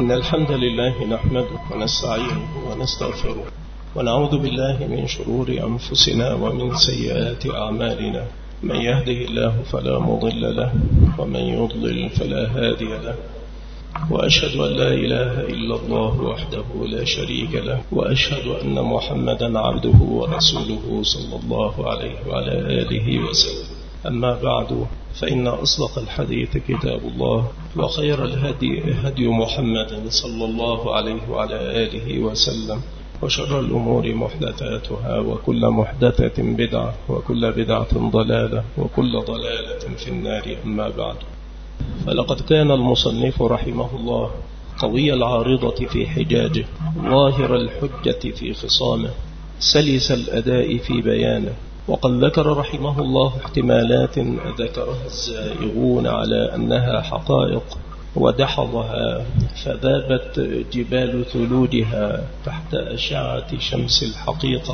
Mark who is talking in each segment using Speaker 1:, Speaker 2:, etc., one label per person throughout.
Speaker 1: إن الحمد لله نحمده ونستعينه ونستغفره ونعوذ بالله من شرور أنفسنا ومن سيئات أعمالنا. من يهده الله فلا مضل له ومن يضلل فلا هادي له، وأشهد أن لا إله إلا الله وحده لا شريك له، وأشهد أن محمدا عبده ورسوله صلى الله عليه وعلى آله وسلم. أما بعد، فإن أصدق الحديث كتاب الله، وخير الهدي هدي محمد صلى الله عليه وعلى آله وسلم، وشر الأمور محدثاتها، وكل محدثة بدعة، وكل بدعة ضلالة، وكل ضلالة في النار. أما بعد، فلقد كان المصنف رحمه الله قوي العارضة في حجاجه، ظاهر الحجة في خصامه، سلس الأداء في بيانه. وقد ذكر رحمه الله احتمالات ذكرها الزائغون على أنها حقائق، ودحضها فذابت جبال ثلوجها تحت أشعة شمس الحقيقة،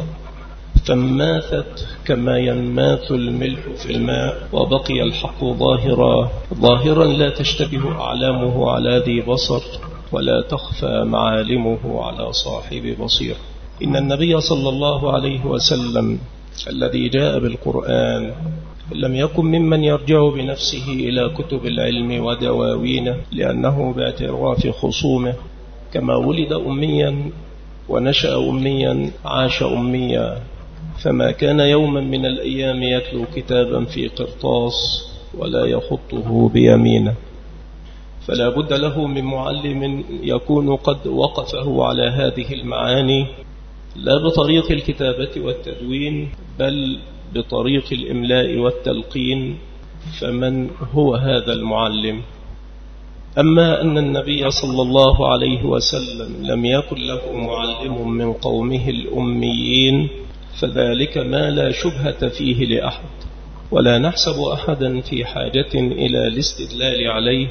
Speaker 1: فانماثت كما ينماث الملح في الماء، وبقي الحق ظاهرا لا تشتبه أعلامه على ذي بصر، ولا تخفى معالمه على صاحب بصير. إن النبي صلى الله عليه وسلم الذي جاء بالقرآن لم يكن ممن يرجع بنفسه إلى كتب العلم ودواوينه، لأنه باعتراف خصومه كما ولد أميا ونشأ أميا عاش أميا، فما كان يوما من الأيام يتلو كتابا في قرطاس ولا يخطه بيمينه. فلا بد له من معلم يكون قد وقفه على هذه المعاني، لا بطريق الكتابة والتدوين، بل بطريق الإملاء والتلقين. فمن هو هذا المعلم؟ أما أن النبي صلى الله عليه وسلم لم يكن له معلم من قومه الأميين، فذلك ما لا شبهة فيه لأحد، ولا نحسب أحدا في حاجة إلى الاستدلال عليه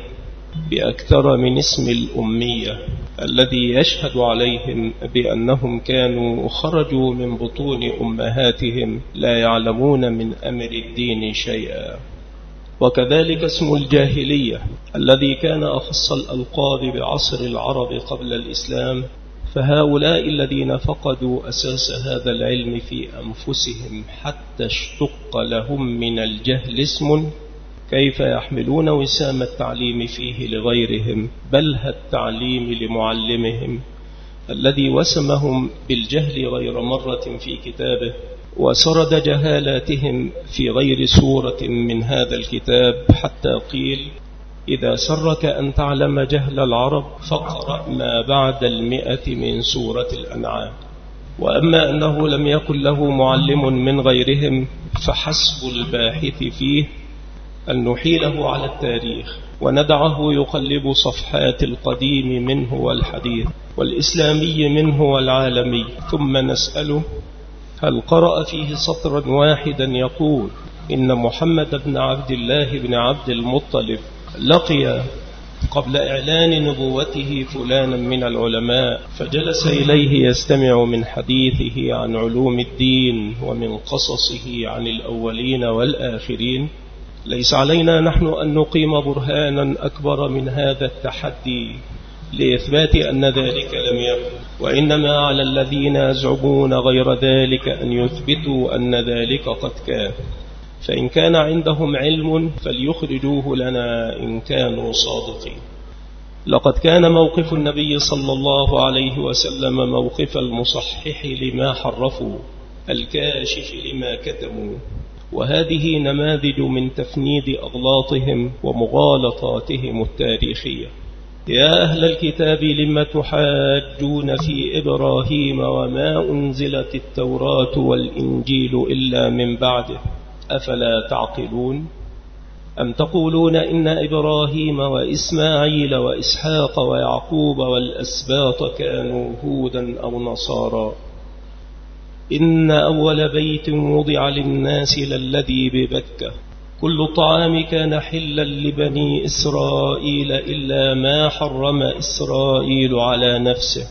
Speaker 1: بأكثر من اسم الأمية الذي يشهد عليهم بأنهم كانوا خرجوا من بطون أمهاتهم لا يعلمون من أمر الدين شيئا. وكذلك اسم الجاهلية الذي كان أخص الألقاب بعصر العرب قبل الإسلام، فهؤلاء الذين فقدوا أساس هذا العلم في أنفسهم حتى اشتق لهم من الجهل اسم، كيف يحملون وسام التعليم فيه لغيرهم، بل التعليم لمعلمهم الذي وسمهم بالجهل غير مرة في كتابه، وسرد جهالاتهم في غير سورة من هذا الكتاب، حتى قيل: إذا سرك أن تعلم جهل العرب فاقرأ ما بعد 100 من سورة الأنعام. وأما أنه لم يكن له معلم من غيرهم، فحسب الباحث فيه أن نحيله على التاريخ وندعه يقلب صفحات القديم منه والحديث، والإسلامي منه والعالمي، ثم نسأله: هل قرأ فيه سطرا واحدا يقول إن محمد بن عبد الله بن عبد المطلب لقي قبل إعلان نبوته فلانا من العلماء، فجلس إليه يستمع من حديثه عن علوم الدين ومن قصصه عن الأولين والآخرين؟ ليس علينا نحن أن نقيم برهانا أكبر من هذا التحدي لإثبات أن ذلك لم يكن، وإنما على الذين يزعمون غير ذلك أن يثبتوا أن ذلك قد كان. فإن كان عندهم علم فليخرجوه لنا إن كانوا صادقين. لقد كان موقف النبي صلى الله عليه وسلم موقف المصحح لما حرفوا، الكاشف لما كتموا، وهذه نماذج من تفنيد أغلاطهم ومغالطاتهم التاريخية. يا أهل الكتاب لم تحاجون في إبراهيم وما أنزلت التوراة والإنجيل إلا من بعده، أفلا تعقلون؟ أم تقولون إن إبراهيم وإسماعيل وإسحاق ويعقوب والأسباط كانوا هودا أو نصارى؟ إن أول بيت وضع للناس للذي ببكة، كل طعام كان حلا لبني إسرائيل إلا ما حرم إسرائيل على نفسه.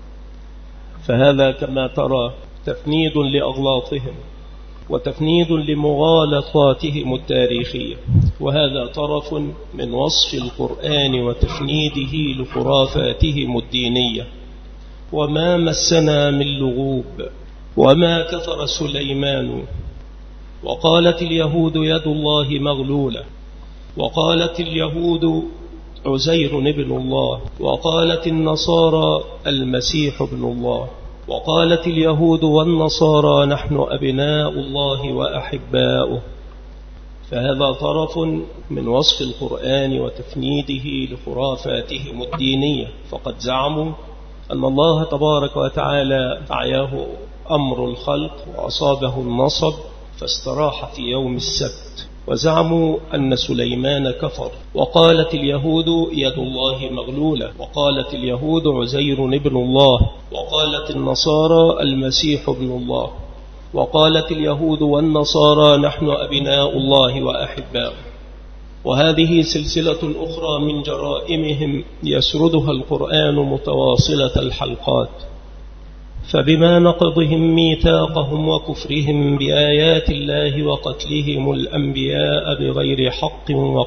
Speaker 1: فهذا كما ترى تفنيد لأغلاطهم وتفنيد لمغالطاتهم التاريخية. وهذا طرف من وصف القرآن وتفنيده لخرافاتهم الدينية. وما مسنا من لغوب وما كفر سليمان وقالت اليهود يد الله مغلولة وقالت اليهود عزير ابن الله وقالت النصارى المسيح ابن الله وقالت اليهود والنصارى نحن أبناء الله وأحباؤه. فهذا طرف من وصف القرآن وتفنيده لخرافاتهم الدينية، فقد زعموا أن الله تبارك وتعالى أعياه أمر الخلق وأصابه النصب فاستراح في يوم السبت، وزعموا أن سليمان كفر. وقالت اليهود يد الله مغلولة وقالت اليهود عزير ابن الله وقالت النصارى المسيح ابن الله وقالت اليهود والنصارى نحن أبناء الله وأحباؤه. وهذه سلسلة أخرى من جرائمهم يسردها القرآن متواصلة الحلقات. فبما نقضهم ميثاقهم وكفرهم بآيات الله وقتلهم الأنبياء بغير حق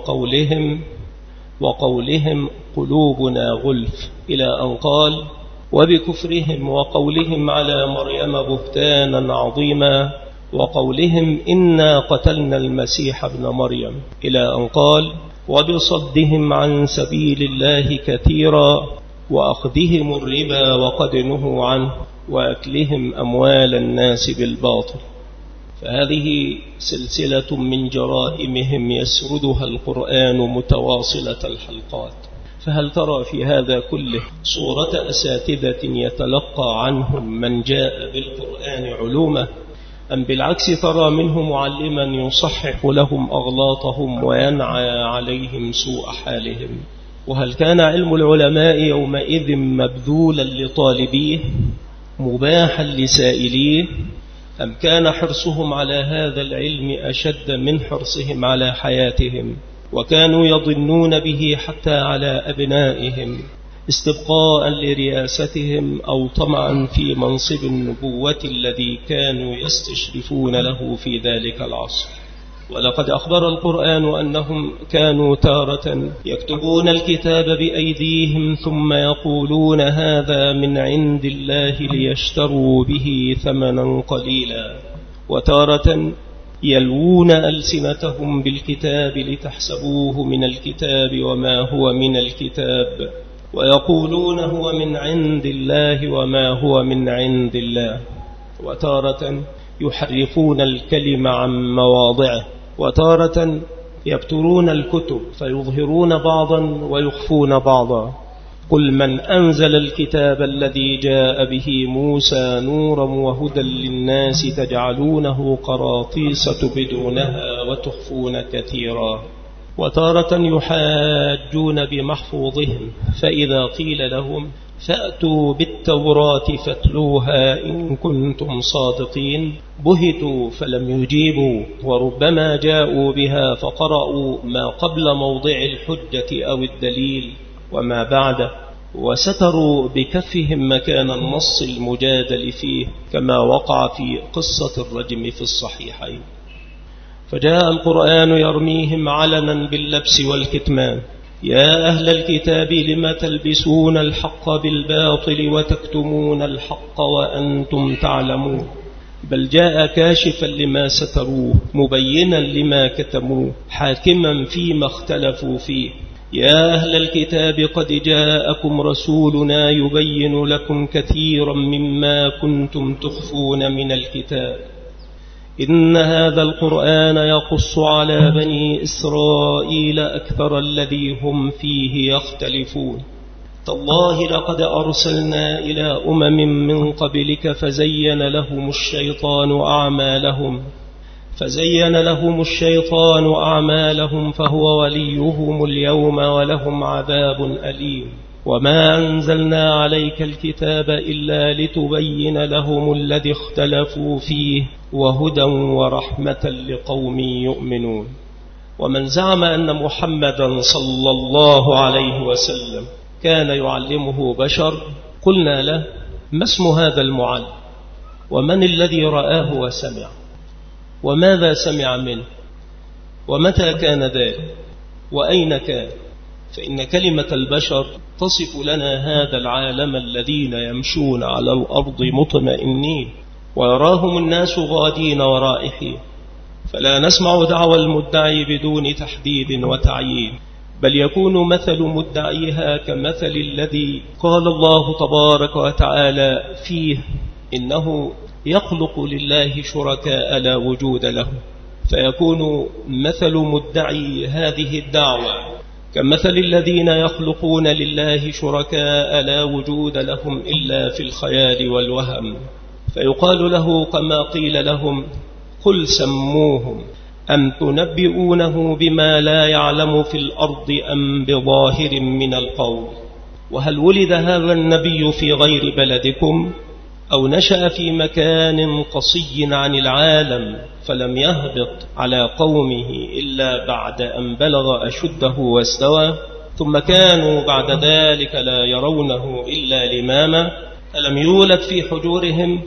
Speaker 1: وقولهم قلوبنا غلف إلى أن قال وبكفرهم وقولهم على مريم بهتانا عظيما وقولهم إنا قتلنا المسيح ابن مريم إلى أن قال وبصدهم عن سبيل الله كثيرا وأخذهم الربا وقد نهوا عنه وأكلهم أموال الناس بالباطل. فهذه سلسلة من جرائمهم يسردها القرآن متواصلة الحلقات. فهل ترى في هذا كله صورة أساتذة يتلقى عنهم من جاء بالقرآن علومه، أم بالعكس ترى منه معلما يصحح لهم أغلاطهم وينعى عليهم سوء حالهم؟ وهل كان علم العلماء يومئذ مبذولا لطالبيه مباحا لسائليه، أم كان حرصهم على هذا العلم أشد من حرصهم على حياتهم، وكانوا يظنون به حتى على أبنائهم استبقاء لرياستهم أو طمعا في منصب النبوة الذي كانوا يستشرفون له في ذلك العصر؟ ولقد أخبر القرآن أنهم كانوا تارة يكتبون الكتاب بأيديهم ثم يقولون هذا من عند الله ليشتروا به ثمنا قليلا، وتارة يلوون ألسنتهم بالكتاب لتحسبوه من الكتاب وما هو من الكتاب، ويقولون هو من عند الله وما هو من عند الله، وتارة يحرفون الكلم عن مواضعه، وتارة يبترون الكتب فيظهرون بعضا ويخفون بعضا. قل من أنزل الكتاب الذي جاء به موسى نورا وهدى للناس تجعلونه قراطيس تبدونها وتخفون كثيرا. وتارة يحاجون بمحفوظهم فإذا قيل لهم فأتوا بالتوراة فاتلوها إن كنتم صادقين بهتوا فلم يجيبوا، وربما جاءوا بها فقرأوا ما قبل موضع الحجة أو الدليل وما بعده، وستروا بكفهم مكان النص المجادل فيه كما وقع في قصة الرجم في الصحيحين. فجاء القرآن يرميهم علنا باللبس والكتمان. يا أهل الكتاب لم تلبسون الحق بالباطل وتكتمون الحق وأنتم تعلمون؟ بل جاء كاشفا لما ستروه مبينا لما كتموه حاكما فيما اختلفوا فيه. يا أهل الكتاب قد جاءكم رسولنا يبين لكم كثيرا مما كنتم تخفون من الكتاب. إن هذا القرآن يقص على بني إسرائيل أكثر الذي هم فيه يختلفون. تالله لقد أرسلنا إلى من قبلك فزين لهم الشيطان أعمالهم فهو وليهم اليوم ولهم عذاب أليم. وما أنزلنا عليك الكتاب إلا لتبين لهم الذي اختلفوا فيه وهدى ورحمة لقوم يؤمنون. ومن زعم أن محمدا صلى الله عليه وسلم كان يعلمه بشر قلنا له ما اسم هذا المعلم، ومن الذي رآه وسمع، وماذا سمع منه؟ ومتى كان ذلك وأين كان؟ فإن كلمة البشر تصف لنا هذا العالم الذين يمشون على الأرض مطمئنين ويراهم الناس غادين ورائحين، فلا نسمع دعوى المدعي بدون تحديد وتعيين، بل يكون مثل مدعيها كمثل الذي قال الله تبارك وتعالى فيه إنه يخلق لله شركاء لا وجود له، فيكون مثل مدعي هذه الدعوة كمثل الذين يخلقون لله شركاء لا وجود لهم إلا في الخيال والوهم، فيقال له كما قيل لهم قل سموهم أم تنبئونه بما لا يعلم في الأرض أم بظاهر من القول، وهل ولد هذا النبي في غير بلدكم أو نشأ في مكان قصي عن العالم فلم يهبط على قومه إلا بعد أن بلغ أشده واستوى، ثم كانوا بعد ذلك لا يرونه إلا لماما، ألم يولد في حجورهم،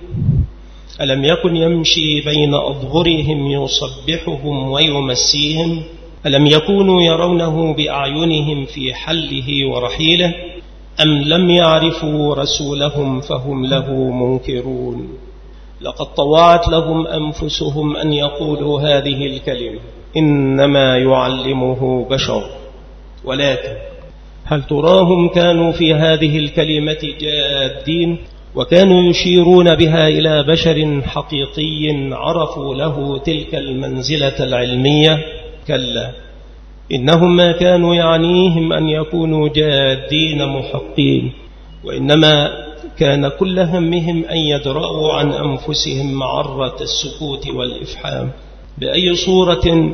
Speaker 1: ألم يكن يمشي بين أظهرهم يصبحهم ويمسيهم، ألم يكونوا يرونه بأعينهم في حله ورحيله، أم لم يعرفوا رسولهم فهم له منكرون. لقد طوعت لهم أنفسهم أن يقولوا هذه الكلمة إنما يعلمه بشر، ولكن هل تراهم كانوا في هذه الكلمة جادين وكانوا يشيرون بها إلى بشر حقيقي عرفوا له تلك المنزلة العلمية؟ كلا، إنهم ما كانوا يعنيهم أن يكونوا جادين محقين، وإنما كان كل همهم أن يدرأوا عن أنفسهم معرة السكوت والإفحام بأي صورة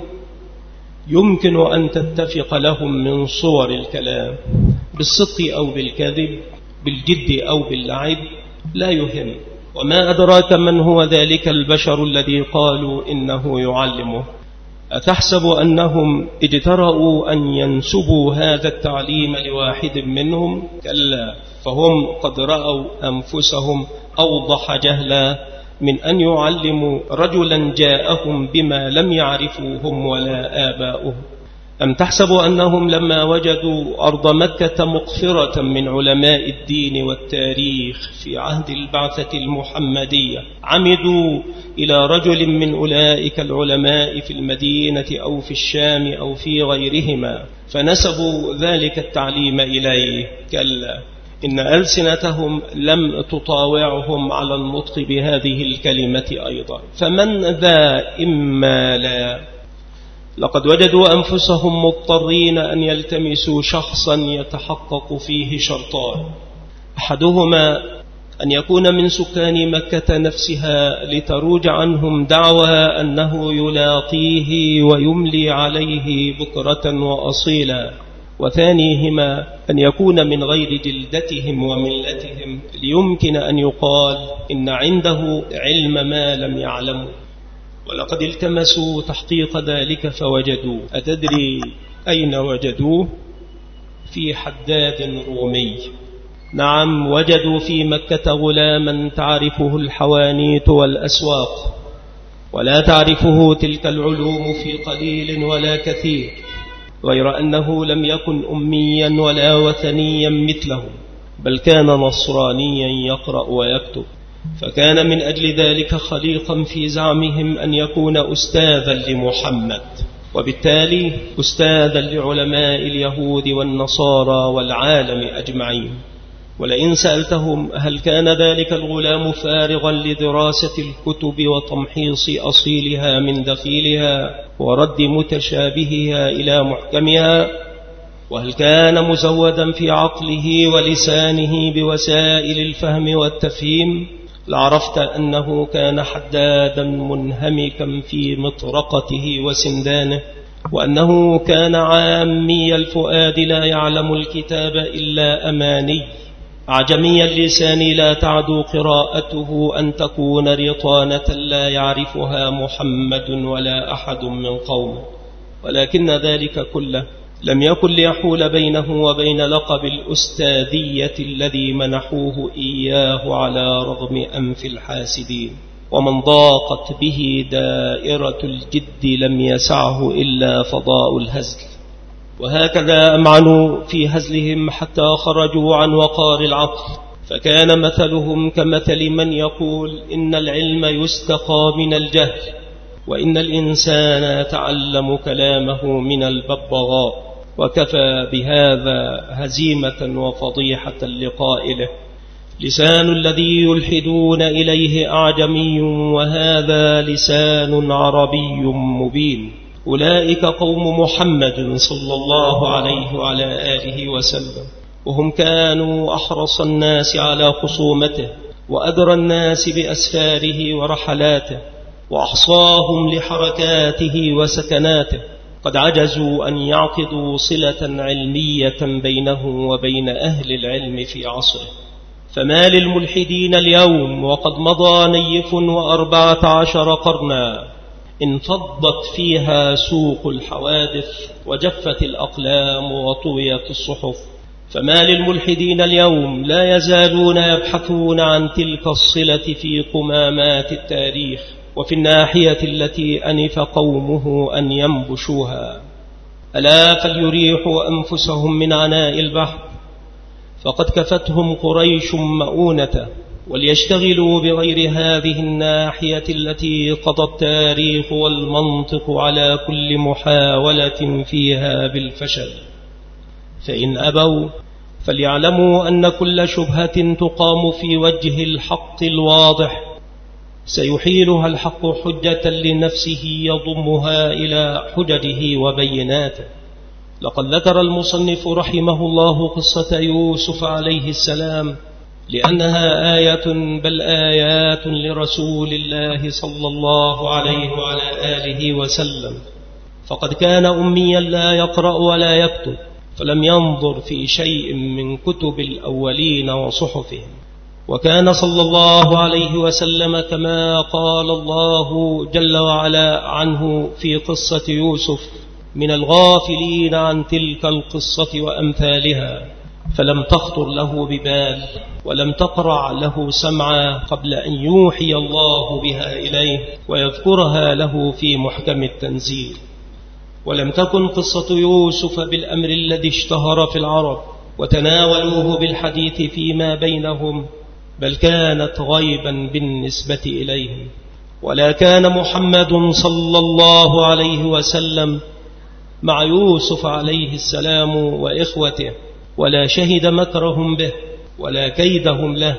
Speaker 1: يمكن أن تتفق لهم من صور الكلام، بالصدق أو بالكذب، بالجد أو باللعب، لا يهم. وما أدراك من هو ذلك البشر الذي قالوا إنه يعلمه؟ أتحسب أنهم اجترأوا أن ينسبوا هذا التعليم لواحد منهم؟ كلا، فهم قد رأوا أنفسهم أوضح جهلا من أن يعلموا رجلا جاءهم بما لم يعرفوا هم ولا آباؤهم. أم تحسب أنهم لما وجدوا أرض مكة مقفرة من علماء الدين والتاريخ في عهد البعثة المحمدية عمدوا إلى رجل من أولئك العلماء في المدينة أو في الشام أو في غيرهما فنسبوا ذلك التعليم إليه؟ كلا، إن ألسنتهم لم تطاوعهم على النطق بهذه الكلمة أيضا، فمن ذا إما لا. لقد وجدوا أنفسهم مضطرين أن يلتمسوا شخصا يتحقق فيه شرطان، أحدهما أن يكون من سكان مكة نفسها لتروج عنهم دعوى أنه يلاقيه ويملي عليه بكرة وأصيلا، وثانيهما أن يكون من غير جلدتهم وملتهم ليمكن أن يقال إن عنده علم ما لم يعلموا. ولقد التمسوا تحقيق ذلك فوجدوا، أتدري أين وجدوه؟ في حداد رومي. نعم، وجدوا في مكة غلاما تعرفه الحوانيت والأسواق ولا تعرفه تلك العلوم في قليل ولا كثير، غير أنه لم يكن أميا ولا وثنيا مثلهم، بل كان نصرانيا يقرأ ويكتب، فكان من أجل ذلك خليقا في زعمهم أن يكون أستاذا لمحمد، وبالتالي أستاذا لعلماء اليهود والنصارى والعالم أجمعين. ولئن سألتهم هل كان ذلك الغلام فارغا لدراسة الكتب وتمحيص أصيلها من دخيلها ورد متشابهها إلى محكمها، وهل كان مزودا في عقله ولسانه بوسائل الفهم والتفهيم، لعرفت أنه كان حدادا منهمكا في مطرقته وسندانه، وأنه كان عامي الفؤاد لا يعلم الكتاب إلا أماني، أعجمي اللسان لا تعدو قراءته أن تكون رطانة لا يعرفها محمد ولا أحد من قومه. ولكن ذلك كله لم يكن ليحول بينه وبين لقب الأستاذية الذي منحوه إياه على رغم أنف الحاسدين. ومن ضاقت به دائرة الجد لم يسعه إلا فضاء الهزل. وهكذا أمعنوا في هزلهم حتى خرجوا عن وقار العقل، فكان مثلهم كمثل من يقول إن العلم يستقى من الجهل، وإن الإنسان يتعلم كلامه من الببغاء، وكفى بهذا هزيمة وفضيحة لقائله: لسان الذي يلحدون إليه أعجمي وهذا لسان عربي مبين. أولئك قوم محمد صلى الله عليه وعلى آله وسلم، وهم كانوا أحرص الناس على خصومته وأدرى الناس بأسفاره ورحلاته وأحصاهم لحركاته وسكناته. قد عجزوا أن يعقدوا صلة علمية بينه وبين أهل العلم في عصره. فما للملحدين اليوم وقد مضى نيف 14 قرنا انفضت فيها سوق الحوادث وجفت الأقلام وطويت الصحف. فما للملحدين اليوم لا يزالون يبحثون عن تلك الصلة في قمامات التاريخ وفي الناحية التي أنف قومه أن ينبشوها. ألا فليريحوا أنفسهم من عناء البحث، فقد كفتهم قريش مؤونة، وليشتغلوا بغير هذه الناحية التي قضى التاريخ والمنطق على كل محاولة فيها بالفشل. فإن أبوا فليعلموا أن كل شبهة تقام في وجه الحق الواضح سيحيلها الحق حجة لنفسه يضمها إلى حججه وبيناته. لقد ذكر المصنف رحمه الله قصة يوسف عليه السلام لأنها آية بل آيات لرسول الله صلى الله عليه وعلى آله وسلم، فقد كان أميا لا يقرأ ولا يكتب، فلم ينظر في شيء من كتب الأولين وصحفهم. وكان صلى الله عليه وسلم كما قال الله جل وعلا عنه في قصة يوسف من الغافلين عن تلك القصة وأمثالها، فلم تخطر له ببال ولم تقرع له سمعا قبل أن يوحي الله بها إليه ويذكرها له في محكم التنزيل. ولم تكن قصة يوسف بالأمر الذي اشتهر في العرب وتناولوه بالحديث فيما بينهم، بل كانت غيبا بالنسبة إليهم. ولا كان محمد صلى الله عليه وسلم مع يوسف عليه السلام وإخوته، ولا شهد مكرهم به ولا كيدهم له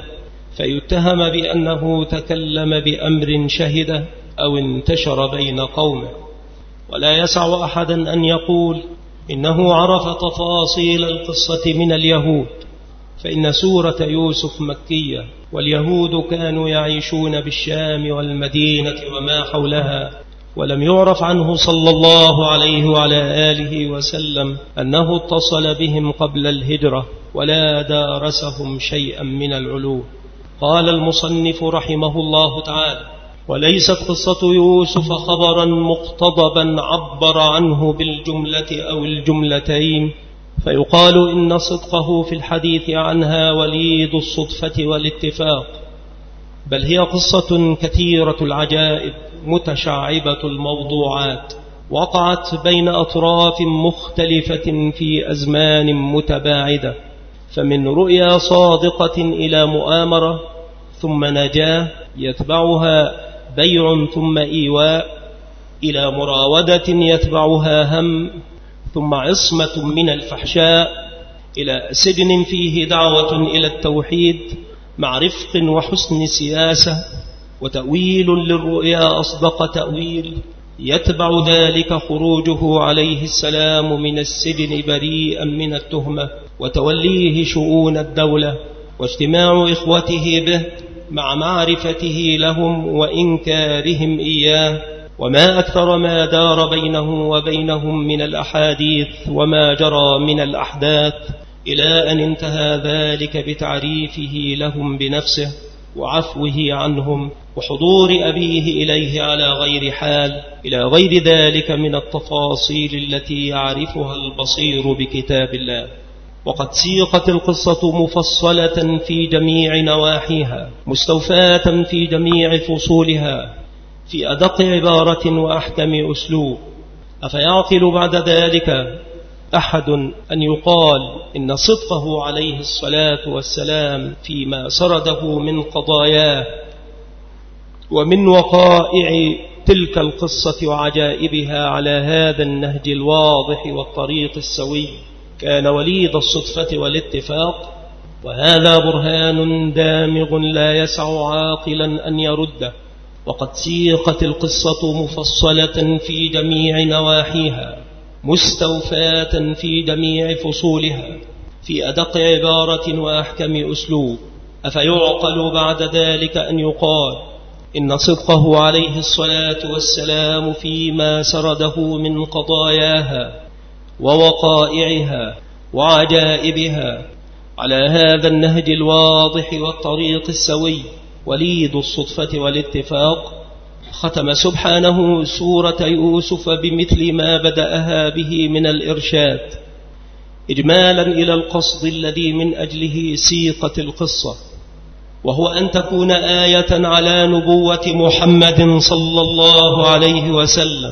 Speaker 1: فيتهم بأنه تكلم بأمر شهده أو انتشر بين قومه. ولا يسع أحدا أن يقول إنه عرف تفاصيل القصة من اليهود، فإن سورة يوسف مكية، واليهود كانوا يعيشون بالشام والمدينة وما حولها، ولم يعرف عنه صلى الله عليه وعلى آله وسلم أنه اتصل بهم قبل الهجرة ولا دارسهم شيئا من العلوم. قال المصنف رحمه الله تعالى: وليست قصة يوسف خبرا مقتضبا عبر عنه بالجملة أو الجملتين فيقال إن صدقه في الحديث عنها وليد الصدفة والاتفاق، بل هي قصة كثيرة العجائب متشعبة الموضوعات، وقعت بين أطراف مختلفة في أزمان متباعدة، فمن رؤيا صادقة إلى مؤامرة ثم نجاة يتبعها بيع ثم إيواء، إلى مراودة يتبعها هم، ثم عصمة من الفحشاء، إلى سجن فيه دعوة إلى التوحيد مع رفق وحسن سياسة، وتأويل للرؤيا أصدق تأويل يتبع ذلك خروجه عليه السلام من السجن بريئا من التهمة وتوليه شؤون الدولة، واجتماع إخوته به مع معرفته لهم وإنكارهم إياه، وما أكثر ما دار بينه وبينهم من الأحاديث وما جرى من الأحداث، إلى أن انتهى ذلك بتعريفه لهم بنفسه وعفوه عنهم وحضور أبيه إليه على غير حال، إلى غير ذلك من التفاصيل التي يعرفها البصير بكتاب الله. وقد سيقت القصة مفصلة في جميع نواحيها، مستوفاة في جميع فصولها، في أدق عبارة وأحكم أسلوب. أفيعقل بعد ذلك أحد أن يقال إن صدقه عليه الصلاة والسلام فيما سرده من قضاياه ومن وقائع تلك القصة وعجائبها على هذا النهج الواضح والطريق السوي كان وليد الصدفة والاتفاق؟ وهذا برهان دامغ لا يسع عاقلا أن يرده. وقد سيقت القصة مفصلة في جميع نواحيها، مستوفاة في جميع فصولها، في أدق عبارة وأحكم أسلوب. أفيعقل بعد ذلك أن يقال إن صدقه عليه الصلاة والسلام فيما سرده من قضاياها ووقائعها وعجائبها على هذا النهج الواضح والطريق السوي وليد الصدفة والاتفاق؟ ختم سبحانه سورة يوسف بمثل ما بدأها به من الإرشاد، إجمالا إلى القصد الذي من أجله سيقت القصة، وهو أن تكون آية على نبوة محمد صلى الله عليه وسلم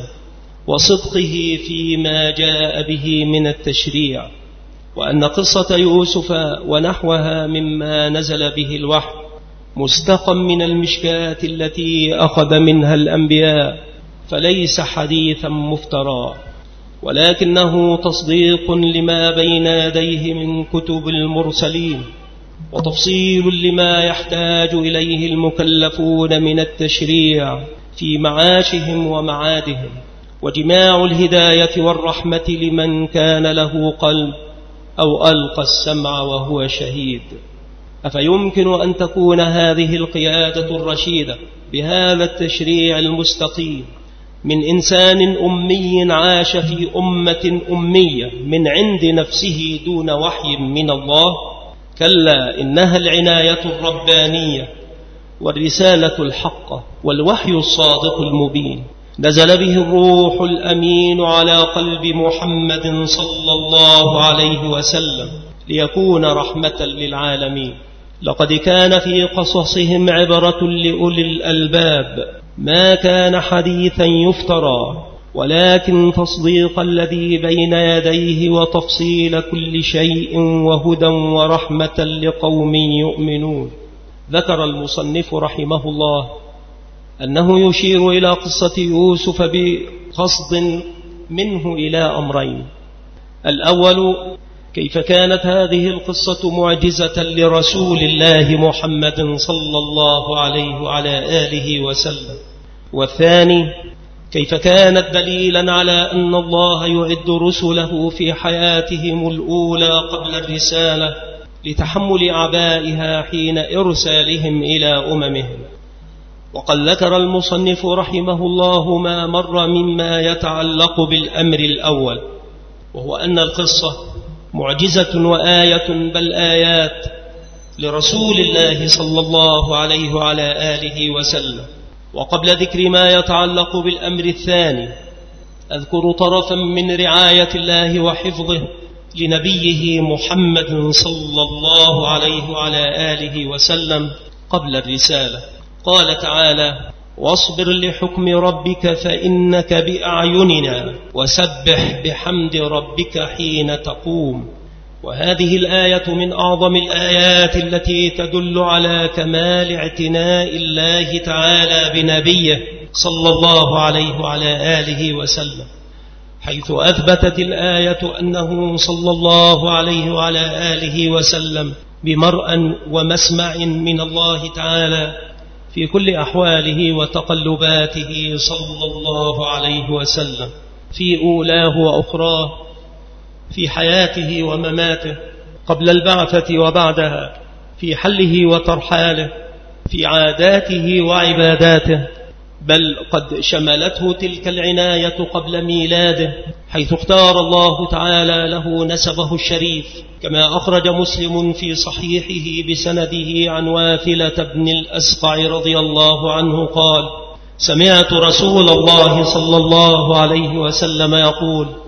Speaker 1: وصدقه فيما جاء به من التشريع، وأن قصة يوسف ونحوها مما نزل به الوحي مستقى من المشكاة التي أخذ منها الأنبياء، فليس حديثا مفترى، ولكنه تصديق لما بين يديه من كتب المرسلين، وتفصيل لما يحتاج إليه المكلفون من التشريع في معاشهم ومعادهم، وجماع الهداية والرحمة لمن كان له قلب أو ألقى السمع وهو شهيد. أفيمكن أن تكون هذه القيادة الرشيدة بهذا التشريع المستقيم من إنسان أمي عاش في أمة أمية من عند نفسه دون وحي من الله؟ كلا، إنها العناية الربانية والرسالة الحقة والوحي الصادق المبين، نزل به الروح الأمين على قلب محمد صلى الله عليه وسلم ليكون رحمة للعالمين. لقد كان في قصصهم عبرة لأولي الألباب، ما كان حديثا يفترى، ولكن تصديق الذي بين يديه وتفصيل كل شيء وهدى ورحمة لقوم يؤمنون. ذكر المصنف رحمه الله أنه يشير إلى قصة يوسف بقصد منه إلى أمرين: الأول، كيف كانت هذه القصة معجزة لرسول الله محمد صلى الله عليه وعلى آله وسلم، والثاني، كيف كانت دليلا على أن الله يعد رسله في حياتهم الأولى قبل الرسالة لتحمل أعبائها حين إرسالهم إلى أممهم. وقد ذكر المصنف رحمه الله ما مر مما يتعلق بالأمر الأول، وهو أن القصة معجزة وآية بل آيات لرسول الله صلى الله عليه وعلى آله وسلم. وقبل ذكر ما يتعلق بالأمر الثاني أذكر طرفا من رعاية الله وحفظه لنبيه محمد صلى الله عليه وعلى آله وسلم قبل الرسالة. قال تعالى: واصبر لحكم ربك فإنك بأعيننا وسبح بحمد ربك حين تقوم. وهذه الآية من أعظم الآيات التي تدل على كمال اعتناء الله تعالى بنبيه صلى الله عليه وعلى آله وسلم، حيث أثبتت الآية أنه صلى الله عليه وعلى آله وسلم بمرأى ومسمع من الله تعالى في كل أحواله وتقلباته صلى الله عليه وسلم، في أولاه وأخراه، في حياته ومماته، قبل البعثة وبعدها، في حله وترحاله، في عاداته وعباداته، بل قد شملته تلك العناية قبل ميلاده، حيث اختار الله تعالى له نسبه الشريف، كما أخرج مسلم في صحيحه بسنده عن واثلة بن الأسقع رضي الله عنه قال: سمعت رسول الله صلى الله عليه وسلم يقول: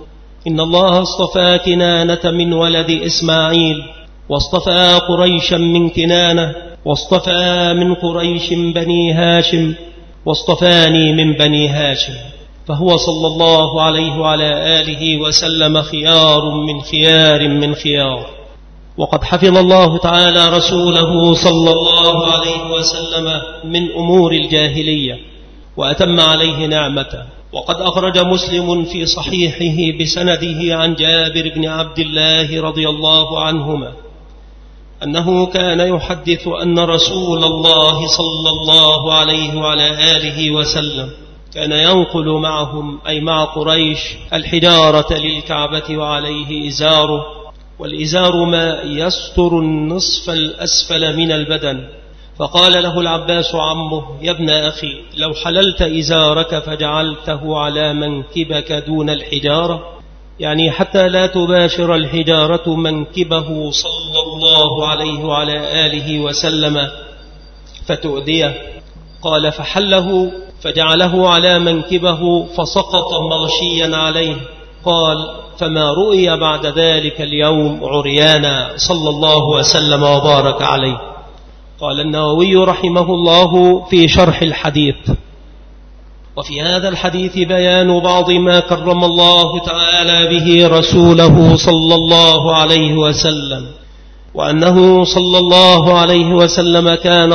Speaker 1: إن الله اصطفى كنانة من ولد إسماعيل، واصطفى قريشا من كنانة، واصطفى من قريش بني هاشم، واصطفاني من بني هاشم. فهو صلى الله عليه وعلى آله وسلم خيار من خيار من خيار. وقد حفظ الله تعالى رسوله صلى الله عليه وسلم من أمور الجاهلية وأتم عليه نعمته. وقد أخرج مسلم في صحيحه بسنده عن جابر بن عبد الله رضي الله عنهما أنه كان يحدث أن رسول الله صلى الله عليه وعلى آله وسلم كان ينقل معهم أي مع قريش الحجارة للكعبة وعليه إزاره، والإزار ما يستر النصف الأسفل من البدن. فقال له العباس عمه: يا ابن أخي، لو حللت إزارك فجعلته على منكبك دون الحجارة، يعني حتى لا تباشر الحجارة منكبه صلى الله عليه وعلى آله وسلم فتؤذيه. قال: فحله فجعله على منكبه فسقط مغشيا عليه. قال: فما رؤي بعد ذلك اليوم عريانا صلى الله وسلم وبارك عليه. قال النووي رحمه الله في شرح الحديث: وفي هذا الحديث بيان بعض ما كرم الله تعالى به رسوله صلى الله عليه وسلم، وأنه صلى الله عليه وسلم كان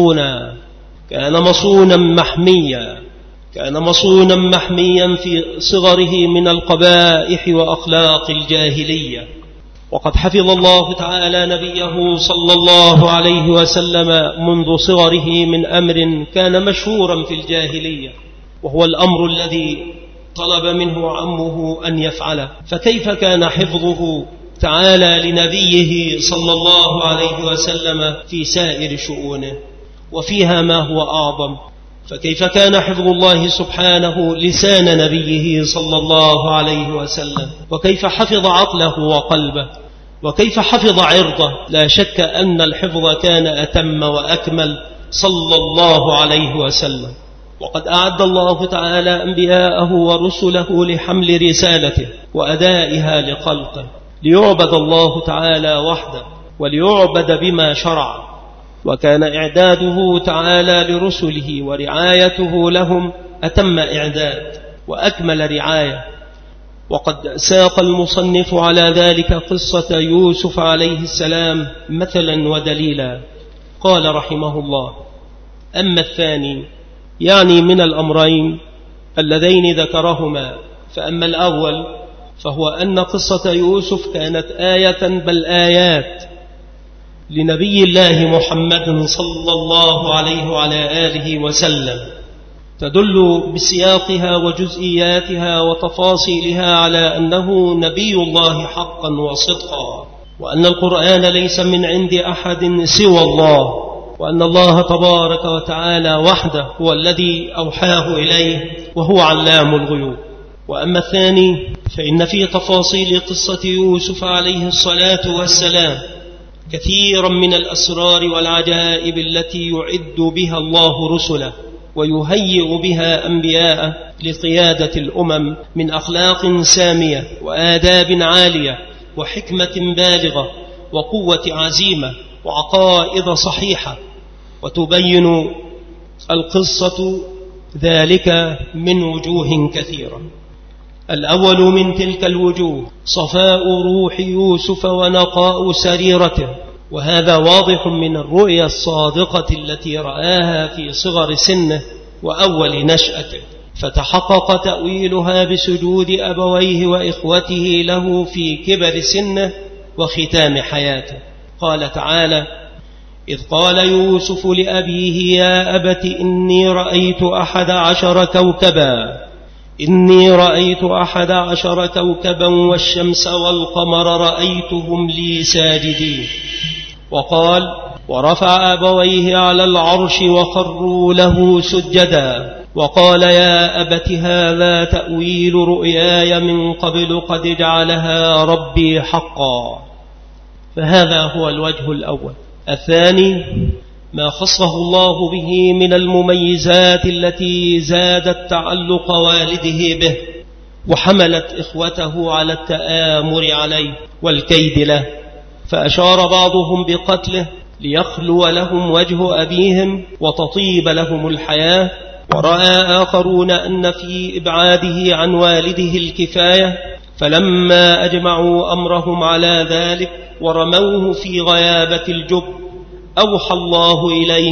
Speaker 1: مصونا محميا في صغره من القبائح وأخلاق الجاهلية. وقد حفظ الله تعالى نبيه صلى الله عليه وسلم منذ صغره من أمر كان مشهورا في الجاهلية، وهو الأمر الذي طلب منه عمه أن يفعله. فكيف كان حفظه تعالى لنبيه صلى الله عليه وسلم في سائر شؤونه، وفيها ما هو أعظم؟ فكيف كان حفظ الله سبحانه لسان نبيه صلى الله عليه وسلم، وكيف حفظ عقله وقلبه، وكيف حفظ عرضه؟ لا شك أن الحفظ كان أتم وأكمل صلى الله عليه وسلم. وقد أعد الله تعالى أنبياءه ورسله لحمل رسالته وأدائها لخلقه، ليعبد الله تعالى وحده وليعبد بما شرع. وكان إعداده تعالى لرسله ورعايته لهم أتم إعداد وأكمل رعاية. وقد ساق المصنف على ذلك قصة يوسف عليه السلام مثلا ودليلا. قال رحمه الله: أما الثاني، يعني من الأمرين اللذين ذكرهما، فأما الأول فهو أن قصة يوسف كانت آية بل آيات لنبي الله محمد صلى الله عليه وعلى آله وسلم، تدل بسياقها وجزئياتها وتفاصيلها على أنه نبي الله حقا وصدقا، وأن القرآن ليس من عند أحد سوى الله، وأن الله تبارك وتعالى وحده هو الذي أوحاه إليه وهو علام الغيوب. وأما الثاني فإن في تفاصيل قصة يوسف عليه الصلاة والسلام كثيرا من الأسرار والعجائب التي يعد بها الله رسله ويهيئ بها أنبياءه لقيادة الأمم من أخلاق سامية وآداب عالية وحكمة بالغة وقوة عزيمة وعقائد صحيحة. وتبين القصة ذلك من وجوه كثيرة. الأول من تلك الوجوه صفاء روح يوسف ونقاء سريرته، وهذا واضح من الرؤيا الصادقة التي رآها في صغر سنه وأول نشأته، فتحقق تأويلها بسجود أبويه وإخوته له في كبر سنه وختام حياته. قال تعالى: إذ قال يوسف لأبيه: يا أبت إني رأيت 11 كوكبا والشمس والقمر رأيتهم لي ساجدين. وقال: ورفع أبويه على العرش وخروا له سجدا، وقال: يا أبت هذا تأويل رؤياي من قبل قد جعلها ربي حقا. فهذا هو الوجه الأول. الثاني ما خصه الله به من المميزات التي زادت تعلق والده به، وحملت إخوته على التآمر عليه والكيد له، فأشار بعضهم بقتله ليخلو لهم وجه أبيهم وتطيب لهم الحياة، ورأى آخرون أن في إبعاده عن والده الكفاية، فلما أجمعوا أمرهم على ذلك ورموه في غيابة الجب أوحى الله إليه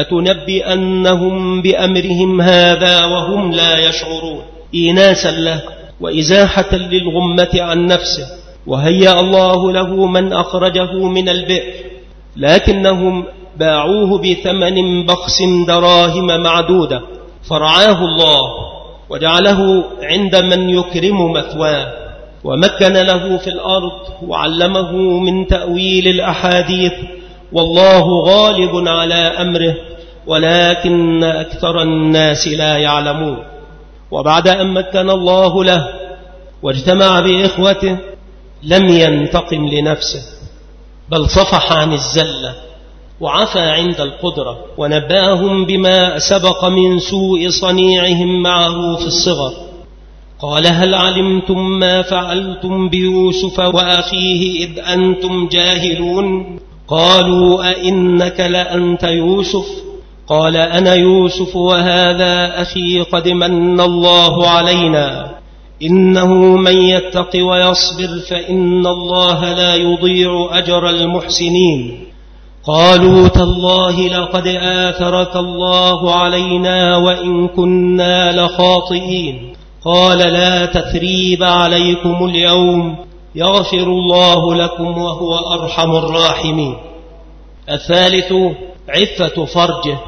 Speaker 1: لتنبئنهم بأمرهم هذا وهم لا يشعرون، إيناسا له وإزاحة للغمة عن نفسه. وهيأ الله له من أخرجه من البئر، لكنهم باعوه بثمن بخس دراهم معدودة، فرعاه الله وجعله عند من يكرم مثواه، ومكن له في الأرض وعلمه من تأويل الأحاديث، والله غالب على أمره ولكن أكثر الناس لا يعلمون. وبعد أن مكن الله له واجتمع بإخوته لم ينتقم لنفسه، بل صفح عن الزلة وعفى عند القدرة، ونباهم بما سبق من سوء صنيعهم معه في الصغر. قال هل علمتم ما فعلتم بيوسف وأخيه إذ أنتم جاهلون؟ قالوا أئنك لأنت يوسف؟ قال أنا يوسف وهذا أخي قد من الله علينا، إنه من يتق ويصبر فإن الله لا يضيع أجر المحسنين. قالوا تالله لقد آثرك الله علينا وإن كنا لخاطئين. قال لا تثريب عليكم اليوم يغفر الله لكم وهو أرحم الراحمين. الثالث عفة فرجه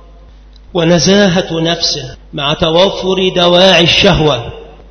Speaker 1: ونزاهة نفسه مع توفر دواعي الشهوة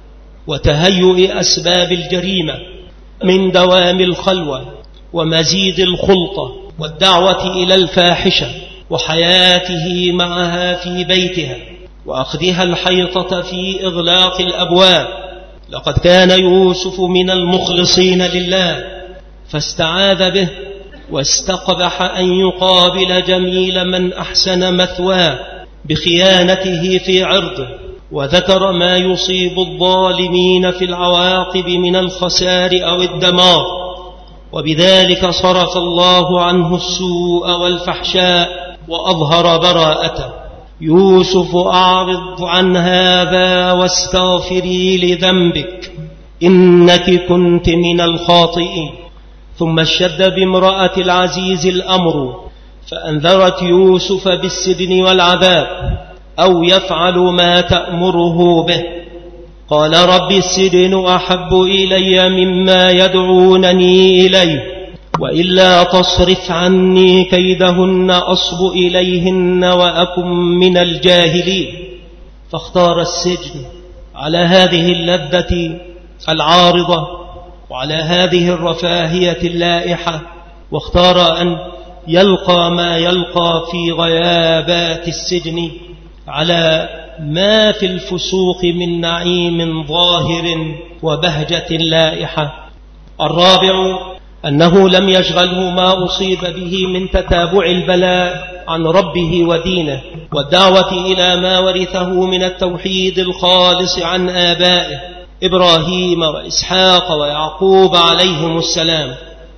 Speaker 1: وتهيؤ أسباب الجريمة من دوام الخلوة ومزيد الخلطة والدعوة إلى الفاحشة وحياته معها في بيتها وأخذها الحيطة في إغلاق الأبواب. لقد كان يوسف من المخلصين لله فاستعاذ به واستقبح أن يقابل جميل من أحسن مثواه بخيانته في عرضه، وذكر ما يصيب الظالمين في العواقب من الخسار أو الدمار، وبذلك صرف الله عنه السوء والفحشاء وأظهر براءته. يوسف أعرض عن هذا واستغفري لذنبك إنك كنت من الخاطئين. ثم اشتد بامرأة العزيز الأمر فأنذرت يوسف بالسجن والعذاب أو يفعل ما تأمره به. قال رب السجن أحب إلي مما يدعونني إليه، وإلا تصرف عني كيدهن أصب إليهن وأكن من الجاهلين. فاختار السجن على هذه اللذة العارضة وعلى هذه الرفاهية اللائحة، واختار أن يلقى ما يلقى في غيابات السجن على ما في الفسوق من نعيم ظاهر وبهجة لائحة. الرابع أنه لم يشغله ما أصيب به من تتابع البلاء عن ربه ودينه والدعوة إلى ما ورثه من التوحيد الخالص عن آبائه إبراهيم وإسحاق ويعقوب عليهم السلام.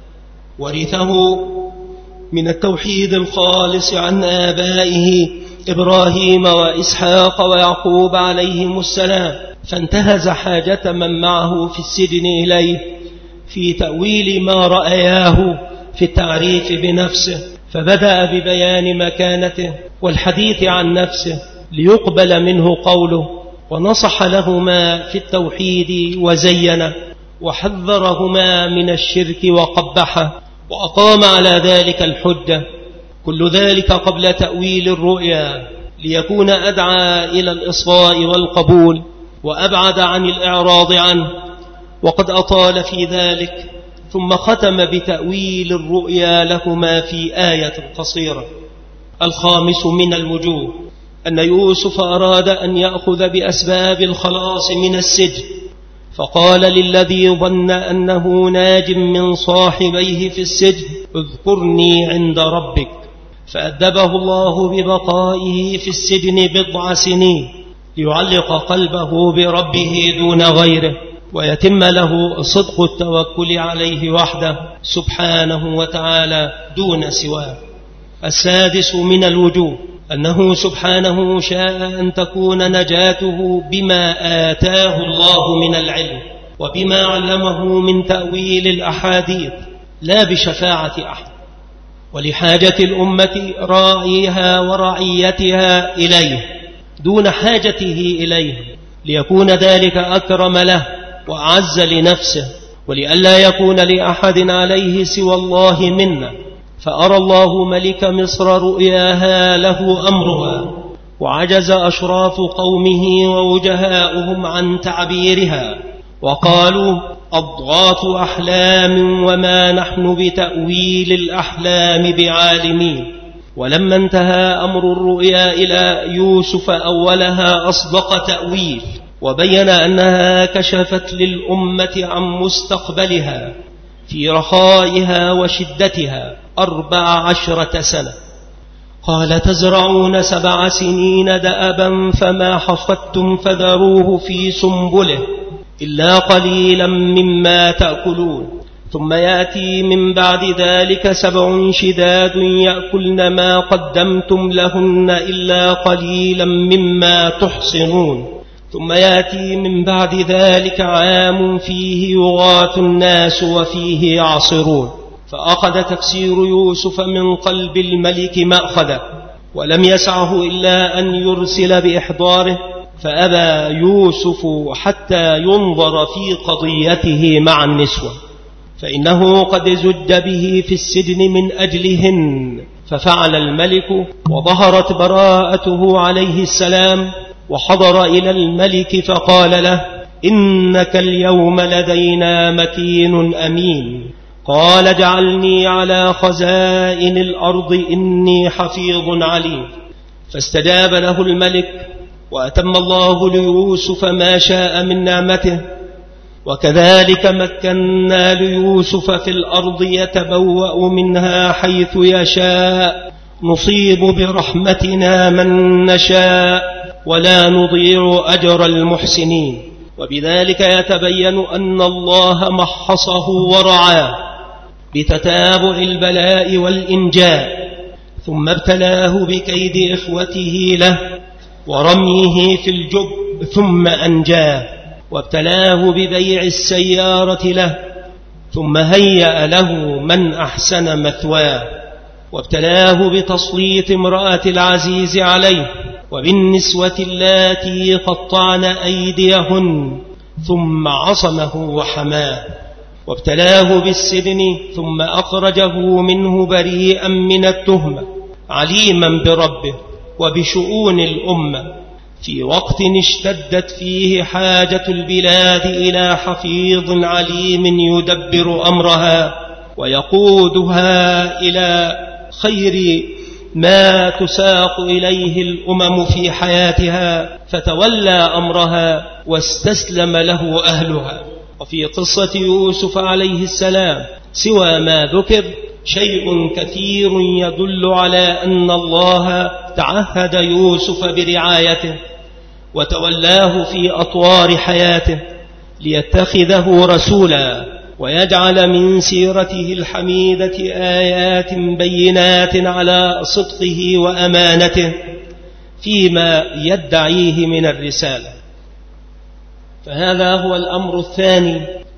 Speaker 1: ورثه من التوحيد الخالص عن آبائه إبراهيم وإسحاق ويعقوب عليهم السلام، فانتهز حاجة من معه في السجن إليه في تأويل ما رأياه في التعريف بنفسه، فبدأ ببيان مكانته والحديث عن نفسه ليقبل منه قوله، ونصح لهما في التوحيد وزينه، وحذرهما من الشرك وقبحه، وأقام على ذلك الحجة. كل ذلك قبل تأويل الرؤيا ليكون أدعى إلى الإصغاء والقبول وأبعد عن الإعراض عنه، وقد أطال في ذلك. ثم ختم بتأويل الرؤيا لهما في آية قصيرة. الخامس من الوجوه أن يوسف أراد أن يأخذ بأسباب الخلاص من السجن، فقال للذي ظن أنه ناج من صاحبيه في السجن اذكرني عند ربك، فأدبه الله ببقائه في السجن 7 سنين، ليعلق قلبه بربه دون غيره، ويتم له صدق التوكل عليه وحده سبحانه وتعالى دون سواه. السادس من الوجوه أنه سبحانه شاء أن تكون نجاته بما آتاه الله من العلم وبما علمه من تأويل الأحاديث، لا بشفاعة أحد، ولحاجة الأمة راعيها ورعيتها إليه دون حاجته إليه، ليكون ذلك أكرم له وأعز لنفسه، ولئلا يكون لأحد عليه سوى الله منا. فأرى الله ملك مصر رؤياها له أمرها، وعجز أشراف قومه ووجهاؤهم عن تعبيرها، وقالوا أضغاث أحلام وما نحن بتأويل الأحلام بعالمين. ولما انتهى أمر الرؤيا إلى يوسف أولها أصدق تأويل، وبين أنها كشفت للأمة عن مستقبلها في رخائها وشدتها 14 سنة. قال تزرعون 7 سنين دأبا فما حصدتم فذروه في سنبله إلا قليلا مما تأكلون، ثم يأتي من بعد ذلك 7 شداد يأكلن ما قدمتم لهن إلا قليلا مما تحصنون، ثم يأتي من بعد ذلك عام فيه يغاث الناس وفيه يعصرون. فأخذ تفسير يوسف من قلب الملك مأخذه، ولم يسعه إلا أن يرسل بإحضاره، فأبى يوسف حتى ينظر في قضيته مع النسوة، فإنه قد زج به في السجن من أجلهن. ففعل الملك، وظهرت براءته عليه السلام، وحضر إلى الملك فقال له إنك اليوم لدينا مكين أمين. قال اجعلني على خزائن الأرض إني حفيظ عليم. فاستجاب له الملك، وأتم الله ليوسف ما شاء من نعمته. وكذلك مكنا ليوسف في الأرض يتبوأ منها حيث يشاء، نصيب برحمتنا من نشاء ولا نضيع أجر المحسنين. وبذلك يتبين أن الله محصه ورعاه بتتابع البلاء والإنجاء، ثم ابتلاه بكيد إخوته له ورميه في الجب ثم أنجاه، وابتلاه ببيع السيارة له ثم هيأ له من أحسن مثواه، وابتلاه بتسليط امرأة العزيز عليه وبالنسوة اللاتي قطعن أيديهن ثم عصمه وحماه، وابتلاه بالسجن ثم أخرجه منه بريئا من التهمة عليما بربه وبشؤون الأمة، في وقت اشتدت فيه حاجة البلاد إلى حفيظ عليم يدبر أمرها ويقودها إلى خير ما تساق إليه الأمم في حياتها، فتولى أمرها واستسلم له أهلها. وفي قصة يوسف عليه السلام سوى ما ذكر شيء كثير يدل على أن الله تعهد يوسف برعايته وتولاه في أطوار حياته ليتخذه رسولا، ويجعل من سيرته الحميدة آيات بينات على صدقه وأمانته فيما يدعيه من الرسالة. فهذا هو الأمر الثاني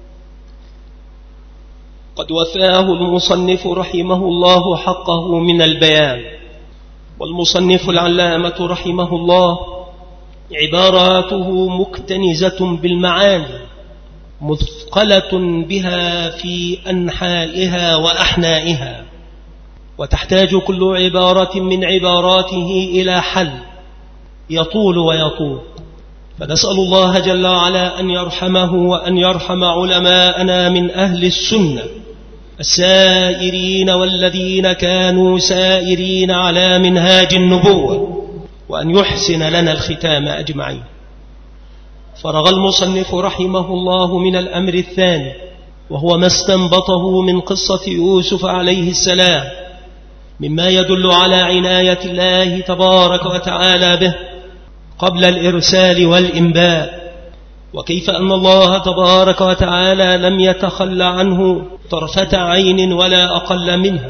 Speaker 1: قد وفاه المصنف رحمه الله حقه من البيان. والمصنف العلامة رحمه الله عباراته مكتنزة بالمعاني مثقلة بها في أنحائها وأحنائها، وتحتاج كل عبارة من عباراته إلى حل يطول ويطول. فنسأل الله جل وعلا أن يرحمه وأن يرحم علماءنا من أهل السنة السائرين والذين كانوا سائرين على منهاج النبوة، وأن يحسن لنا الختام أجمعين. فرغ المصنف رحمه الله من الأمر الثاني، وهو ما استنبطه من قصة يوسف عليه السلام مما يدل على عناية الله تبارك وتعالى به. قبل الإرسال والإنباء، وكيف أن الله تبارك وتعالى لم يتخلى عنه طرفة عين ولا أقل منها،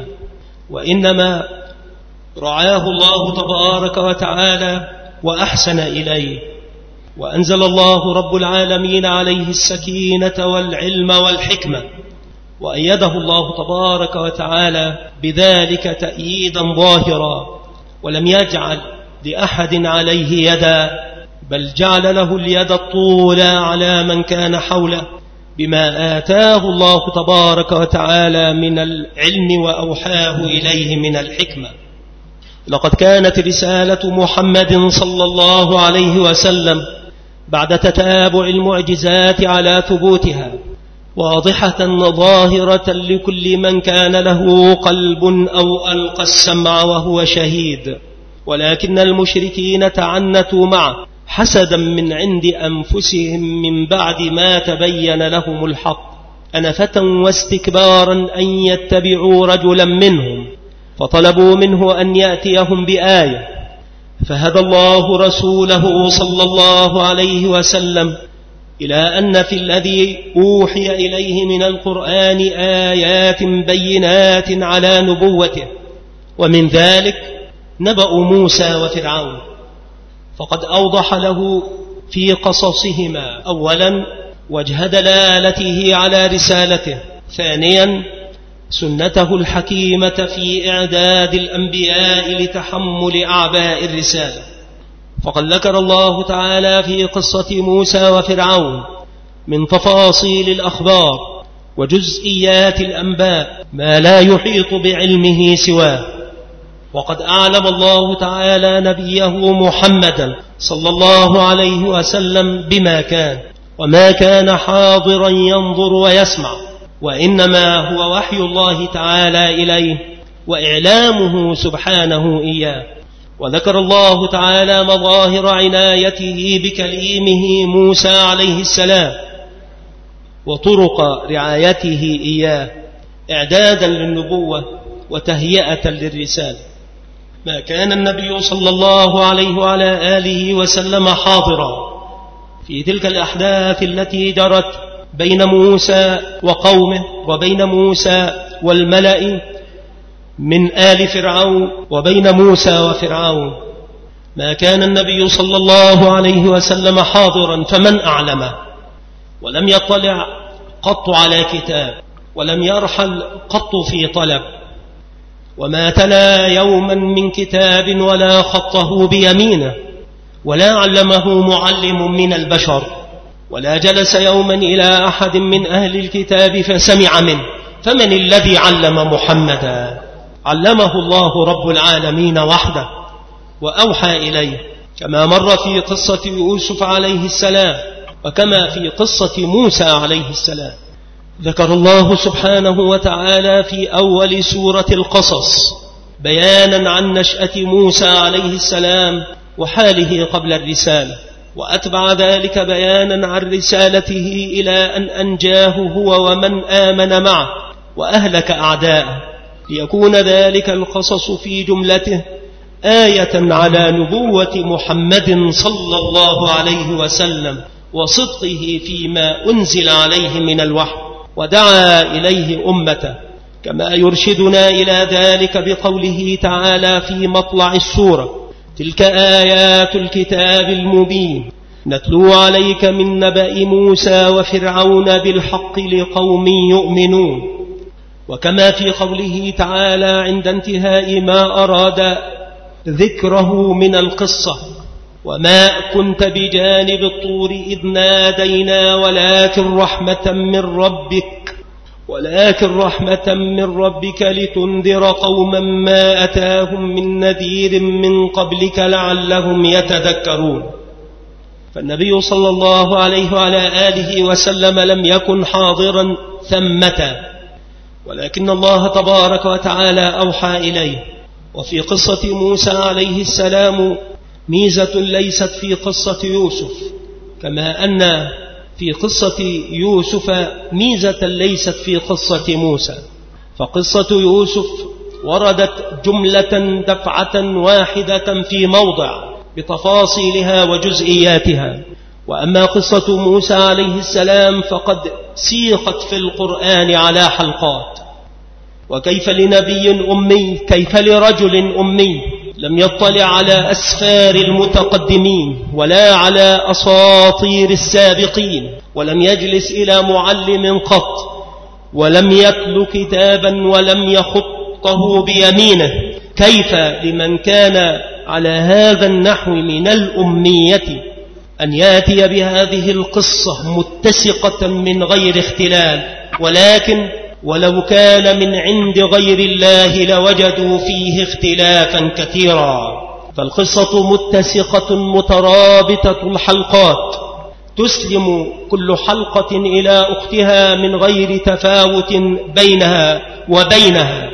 Speaker 1: وإنما رعاه الله تبارك وتعالى وأحسن إليه، وأنزل الله رب العالمين عليه السكينة والعلم والحكمة، وأيده الله تبارك وتعالى بذلك تأييدا ظاهرا، ولم يجعل لأحد عليه يدا، بل جعل له اليد الطولى على من كان حوله بما آتاه الله تبارك وتعالى من العلم وأوحاه إليه من الحكمة. لقد كانت رسالة محمد صلى الله عليه وسلم بعد تتابع المعجزات على ثبوتها واضحة ظاهرة لكل من كان له قلب أو ألقى السمع وهو شهيد، ولكن المشركين تعنتوا معه حسدا من عند أنفسهم من بعد ما تبين لهم الحق، أنفة واستكبارا أن يتبعوا رجلا منهم، فطلبوا منه أن يأتيهم بآية، فهدى الله رسوله صلى الله عليه وسلم إلى أن في الذي أوحي إليه من القرآن آيات بينات على نبوته، ومن ذلك نبأ موسى وفرعون، فقد أوضح له في قصصهما أولا وجه دلالته على رسالته، ثانيا سنته الحكيمة في إعداد الأنبياء لتحمل أعباء الرسالة. فقد ذكر الله تعالى في قصة موسى وفرعون من تفاصيل الأخبار وجزئيات الأنباء ما لا يحيط بعلمه سواه، وقد أعلم الله تعالى نبيه محمدا صلى الله عليه وسلم بما كان، وما كان حاضرا ينظر ويسمع، وإنما هو وحي الله تعالى إليه وإعلامه سبحانه إياه. وذكر الله تعالى مظاهر عنايته بكليمه موسى عليه السلام وطرق رعايته إياه إعدادا للنبوة وتهيئة للرسالة. ما كان النبي صلى الله عليه وعلى آله وسلم حاضرا في تلك الأحداث التي جرت بين موسى وقومه وبين موسى والملأ من آل فرعون وبين موسى وفرعون. ما كان النبي صلى الله عليه وسلم حاضرا فمن أعلمه، ولم يطلع قط على كتاب، ولم يرحل قط في طلب، وما تلا يوما من كتاب ولا خطه بيمينه، ولا علمه معلم من البشر، ولا جلس يوما إلى أحد من أهل الكتاب فسمع منه. فمن الذي علم محمدا؟ علمه الله رب العالمين وحده وأوحى إليه، كما مر في قصة يوسف عليه السلام وكما في قصة موسى عليه السلام. ذكر الله سبحانه وتعالى في أول سورة القصص بيانا عن نشأة موسى عليه السلام وحاله قبل الرسالة، وأتبع ذلك بيانا عن رسالته إلى أن أنجاه هو ومن آمن معه وأهلك أعداءه، ليكون ذلك القصص في جملته آية على نبوة محمد صلى الله عليه وسلم وصدقه فيما أنزل عليه من الوحي، ودعا إليه أمته، كما يرشدنا إلى ذلك بقوله تعالى في مطلع السورة: تلك آيات الكتاب المبين نتلو عليك من نبأ موسى وفرعون بالحق لقوم يؤمنون. وكما في قوله تعالى عند انتهاء ما أراد ذكره من القصة: وما كنت بجانب الطور إذ نادينا ولكن رحمة من ربك لتنذر قوما ما أتاهم من نذير من قبلك لعلهم يتذكرون. فالنبي صلى الله عليه وعلى آله وسلم لم يكن حاضرا ثمة، ولكن الله تبارك وتعالى أوحى إليه. وفي قصة موسى عليه السلام ميزة ليست في قصة يوسف، كما أن في قصة يوسف ميزة ليست في قصة موسى. فقصة يوسف وردت جملة دفعة واحدة في موضع،
Speaker 2: بتفاصيلها وجزئياتها. وأما قصة موسى عليه السلام فقد سيقت في القرآن على حلقات. وكيف لنبي أمي، كيف لرجل أمي لم يطلع على أسفار المتقدمين ولا على أساطير السابقين، ولم يجلس إلى معلم قط، ولم يتل كتابا ولم يخطه بيمينه، كيف لمن كان على هذا النحو من الأمية أن يأتي بهذه القصة متسقة من غير اختلال؟ ولكن ولو كان من عند غير الله لوجدوا فيه اختلافا كثيرا. فالقصة متسقة مترابطة الحلقات، تسلم كل حلقة إلى أختها من غير تفاوت بينها وبينها،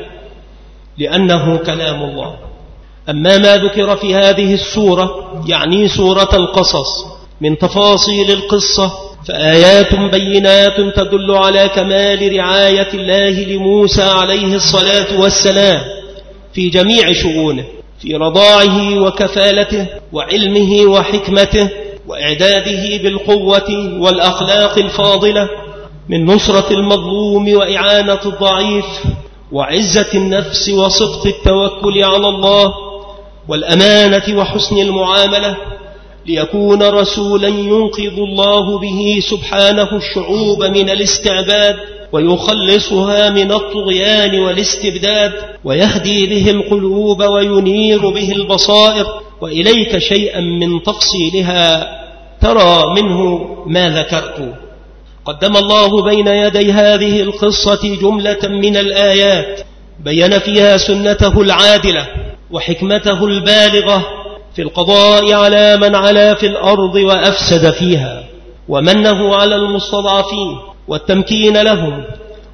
Speaker 2: لأنه كلام الله. أما ما ذكر في هذه السورة، يعني سورة القصص، من تفاصيل القصة فآيات بينات تدل على كمال رعاية الله لموسى عليه الصلاة والسلام في جميع شؤونه، في رضاعه وكفالته وعلمه وحكمته وإعداده بالقوة والأخلاق الفاضلة، من نصرة المظلوم وإعانة الضعيف وعزة النفس وصدق التوكل على الله والأمانة وحسن المعاملة، ليكون رسولا ينقذ الله به سبحانه الشعوب من الاستعباد ويخلصها من الطغيان والاستبداد، ويهدي به القلوب وينير به البصائر. وإليك شيئا من تفصيلها ترى منه ما ذكرت. قدم الله بين يدي هذه القصة جملة من الآيات بين فيها سنته العادلة وحكمته البالغة في القضاء على من علا في الأرض وأفسد فيها، ومنه على المستضعفين والتمكين لهم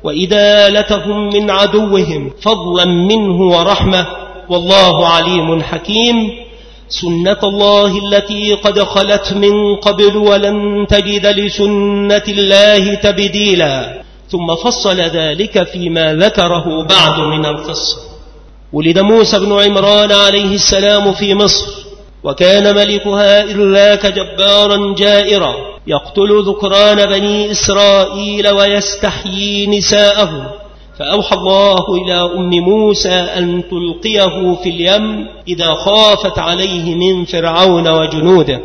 Speaker 2: وإدالتهم من عدوهم فضلا منه ورحمة، والله عليم حكيم. سنة الله التي قد خلت من قبل ولن تجد لسنة الله تبديلا. ثم فصل ذلك فيما ذكره بعد من القصة. ولد موسى بن عمران عليه السلام في مصر، وكان ملكها إذ ذاك جبارا جائرا يقتل ذكران بني إسرائيل ويستحيي نساءهم، فأوحى الله إلى أم موسى أن تلقيه في اليم إذا خافت عليه من فرعون وجنوده،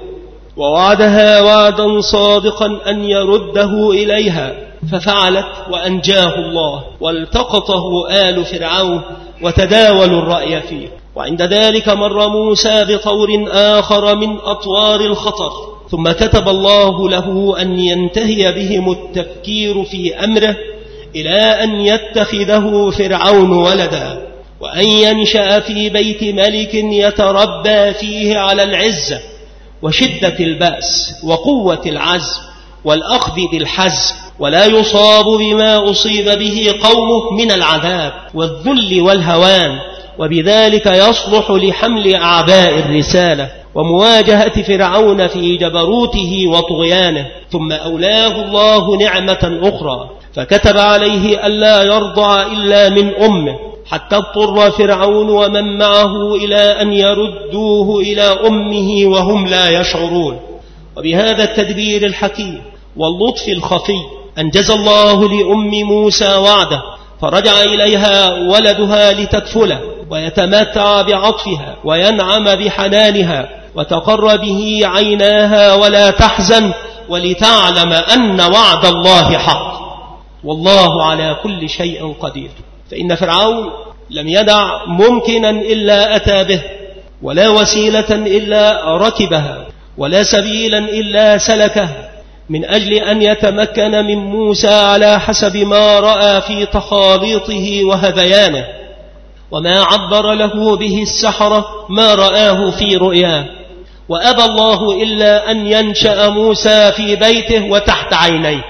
Speaker 2: ووعدها وعدا صادقا أن يرده إليها، ففعلت وأنجاه الله، والتقطه آل فرعون وتداولوا الرأي فيه. وعند ذلك مر موسى بطور آخر من أطوار الخطر، ثم كتب الله له أن ينتهي بهم التفكير في أمره إلى أن يتخذه فرعون ولدا، وأن ينشأ في بيت ملك يتربى فيه على العزة وشدة البأس وقوة العزم والأخذ بالحزم، ولا يصاب بما أصيب به قومه من العذاب والذل والهوان، وبذلك يصلح لحمل أعباء الرسالة ومواجهة فرعون في جبروته وطغيانه. ثم أولاه الله نعمة أخرى، فكتب عليه ألا يرضع إلا من أمه، حتى اضطر فرعون ومن معه إلى أن يردوه إلى أمه وهم لا يشعرون. وبهذا التدبير الحكيم واللطف الخفي أنجز الله لأم موسى وعده، فرجع إليها ولدها لتكفله ويتمتع بعطفها وينعم بحنانها، وتقر به عيناها ولا تحزن، ولتعلم أن وعد الله حق والله على كل شيء قدير. فإن فرعون لم يدع ممكنا إلا أتى به، ولا وسيلة إلا ركبها، ولا سبيلا إلا سلكها، من أجل أن يتمكن من موسى على حسب ما رأى في تخاليطه وهذيانه، وما عبر له به السحرة ما رآه في رؤياه. وأبى الله إلا أن ينشأ موسى في بيته وتحت عينيه،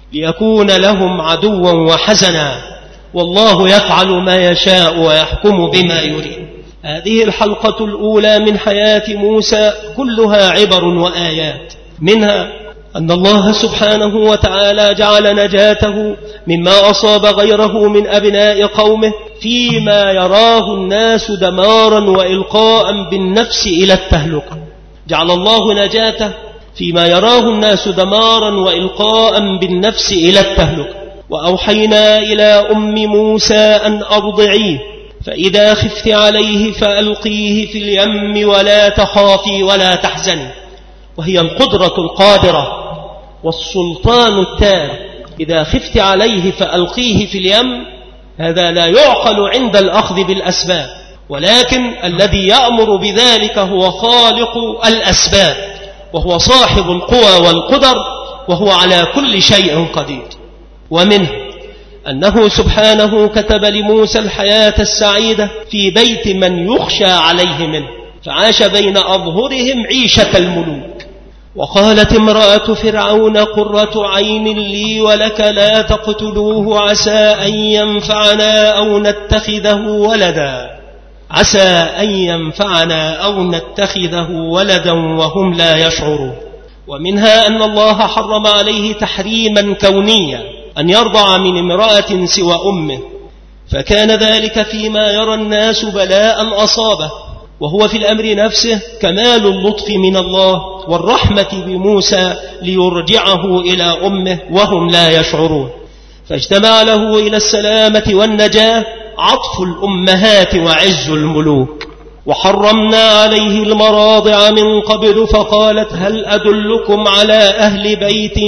Speaker 2: ليكون لهم عدوا وحزنا، والله يفعل ما يشاء ويحكم بما يريد. هذه الحلقة الأولى من حياة موسى كلها عبر وآيات، منها أن الله سبحانه وتعالى جعل نجاته مما أصاب غيره من أبناء قومه فيما يراه الناس دمارا وإلقاء بالنفس إلى التهلكة. جعل الله نجاته فيما يراه الناس دمارا وإلقاء بالنفس إلى التهلكة. وأوحينا إلى أم موسى أن أرضعيه، فإذا خفت عليه فألقيه في اليم ولا تخافي ولا تحزني. وهي القدرة القادرة والسلطان التام. إذا خفت عليه فألقيه في اليم، هذا لا يعقل عند الأخذ بالأسباب، ولكن الذي يأمر بذلك هو خالق الأسباب، وهو صاحب القوى والقدر، وهو على كل شيء قدير. ومنه أنه سبحانه كتب لموسى الحياة السعيدة في بيت من يخشى عليه منه، فعاش بين أظهرهم عيشة الملوك. وقالت امرأة فرعون قرة عين لي ولك لا تقتلوه عسى أن ينفعنا أو نتخذه ولدا، عسى أن ينفعنا أو نتخذه ولدا وهم لا يشعرون. ومنها أن الله حرم عليه تحريما كونيا أن يرضع من امرأة سوى أمه، فكان ذلك فيما يرى الناس بلاء أصابه، وهو في الأمر نفسه كمال اللطف من الله والرحمة بموسى ليرجعه إلى أمه وهم لا يشعرون. فاجتمع له إلى السلامة والنجاة عطف الأمهات وعز الملوك. وحرمنا عليه المراضع من قبل، فقالت هل أدلكم على أهل بيت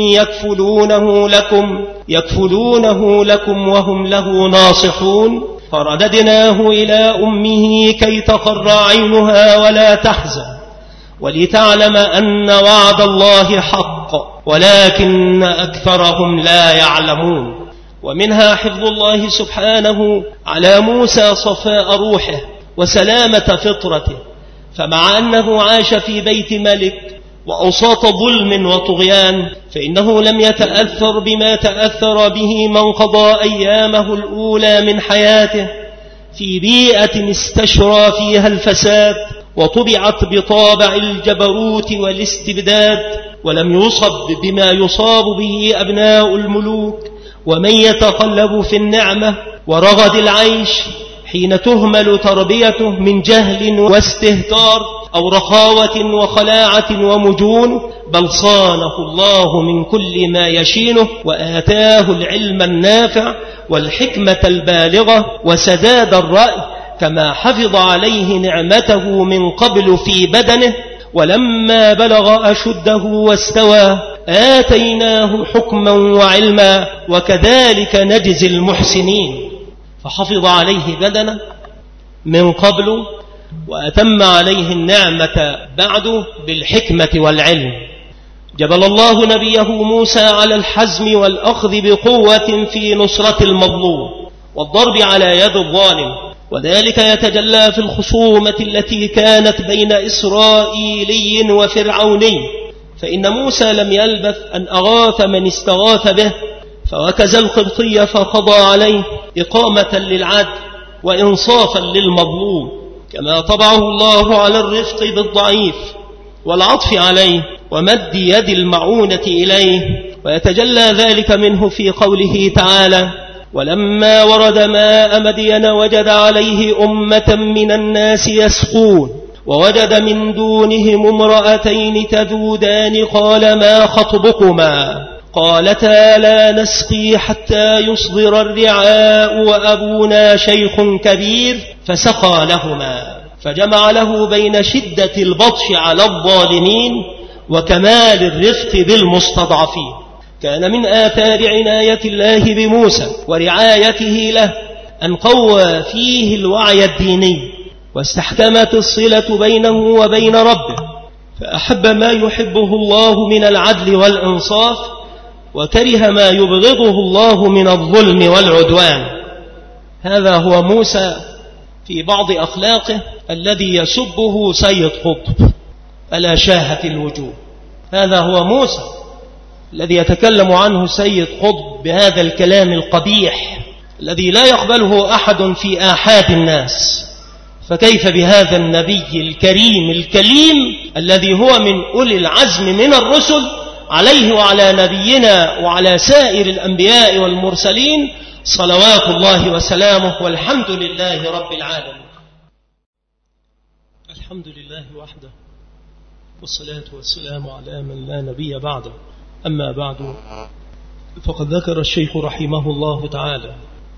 Speaker 2: يكفلونه لكم وهم له ناصحون. فرددناه إلى أمه كي تقر عينها ولا تحزن ولتعلم أن وعد الله حق ولكن أكثرهم لا يعلمون. ومنها حفظ الله سبحانه على موسى صفاء روحه وسلامة فطرته، فمع أنه عاش في بيت ملك وأوساط ظلم وطغيان، فإنه لم يتأثر بما تأثر به من قضى أيامه الأولى من حياته في بيئة استشرى فيها الفساد وطبعت بطابع الجبروت والاستبداد، ولم يصب بما يصاب به أبناء الملوك ومن يتقلب في النعمة ورغد العيش حين تهمل تربيته من جهل واستهتار أو رخاوة وخلاعة ومجون، بل صانه الله من كل ما يشينه وآتاه العلم النافع والحكمة البالغة وسداد الرأي، كما حفظ عليه نعمته من قبل في بدنه. ولما بلغ أشده واستوى آتيناه حكما وعلما وكذلك نجزي المحسنين. فحفظ عليه بدنه من قبل وأتم عليه النعمة بعد بالحكمة والعلم. جبل الله نبيه موسى على الحزم والأخذ بقوة في نصرة المظلوم والضرب على يد الظالم، وذلك يتجلى في الخصومة التي كانت بين إسرائيلي وفرعوني. فإن موسى لم يلبث أن أغاث من استغاث به، فوكز القبطي فقضى عليه إقامة للعدل وإنصافا للمظلوم، كما طبعه الله على الرفق بالضعيف والعطف عليه ومد يد المعونة إليه. ويتجلى ذلك منه في قوله تعالى ولما ورد ماء مدين وجد عليه أمة من الناس يسقون ووجد من دونهم امرأتين تذودان قال ما خطبكما قالتا لا نسقي حتى يصدر الرعاء وأبونا شيخ كبير فسقى لهما. فجمع له بين شدة البطش على الظالمين وكمال الرفق بالمستضعفين. كان من آثار عناية الله بموسى ورعايته له أن قوى فيه الوعي الديني واستحكمت الصلة بينه وبين ربه، فأحب ما يحبه الله من العدل والإنصاف وكره ما يبغضه الله من الظلم والعدوان. هذا هو موسى في بعض أخلاقه الذي يسبه سيد قطب ألا شاهت الوجوه. هذا هو موسى الذي يتكلم عنه سيد قطب بهذا الكلام القبيح الذي لا يقبله أحد في آحاد الناس، فكيف بهذا النبي الكريم الكليم الذي هو من أولي العزم من الرسل، عليه وعلى نبينا وعلى سائر الأنبياء والمرسلين صلوات الله وسلامه، والحمد لله رب العالمين. الحمد لله وحده، والصلاة والسلام على من لا نبي بعده. أما بعد، فقد ذكر الشيخ رحمه الله تعالى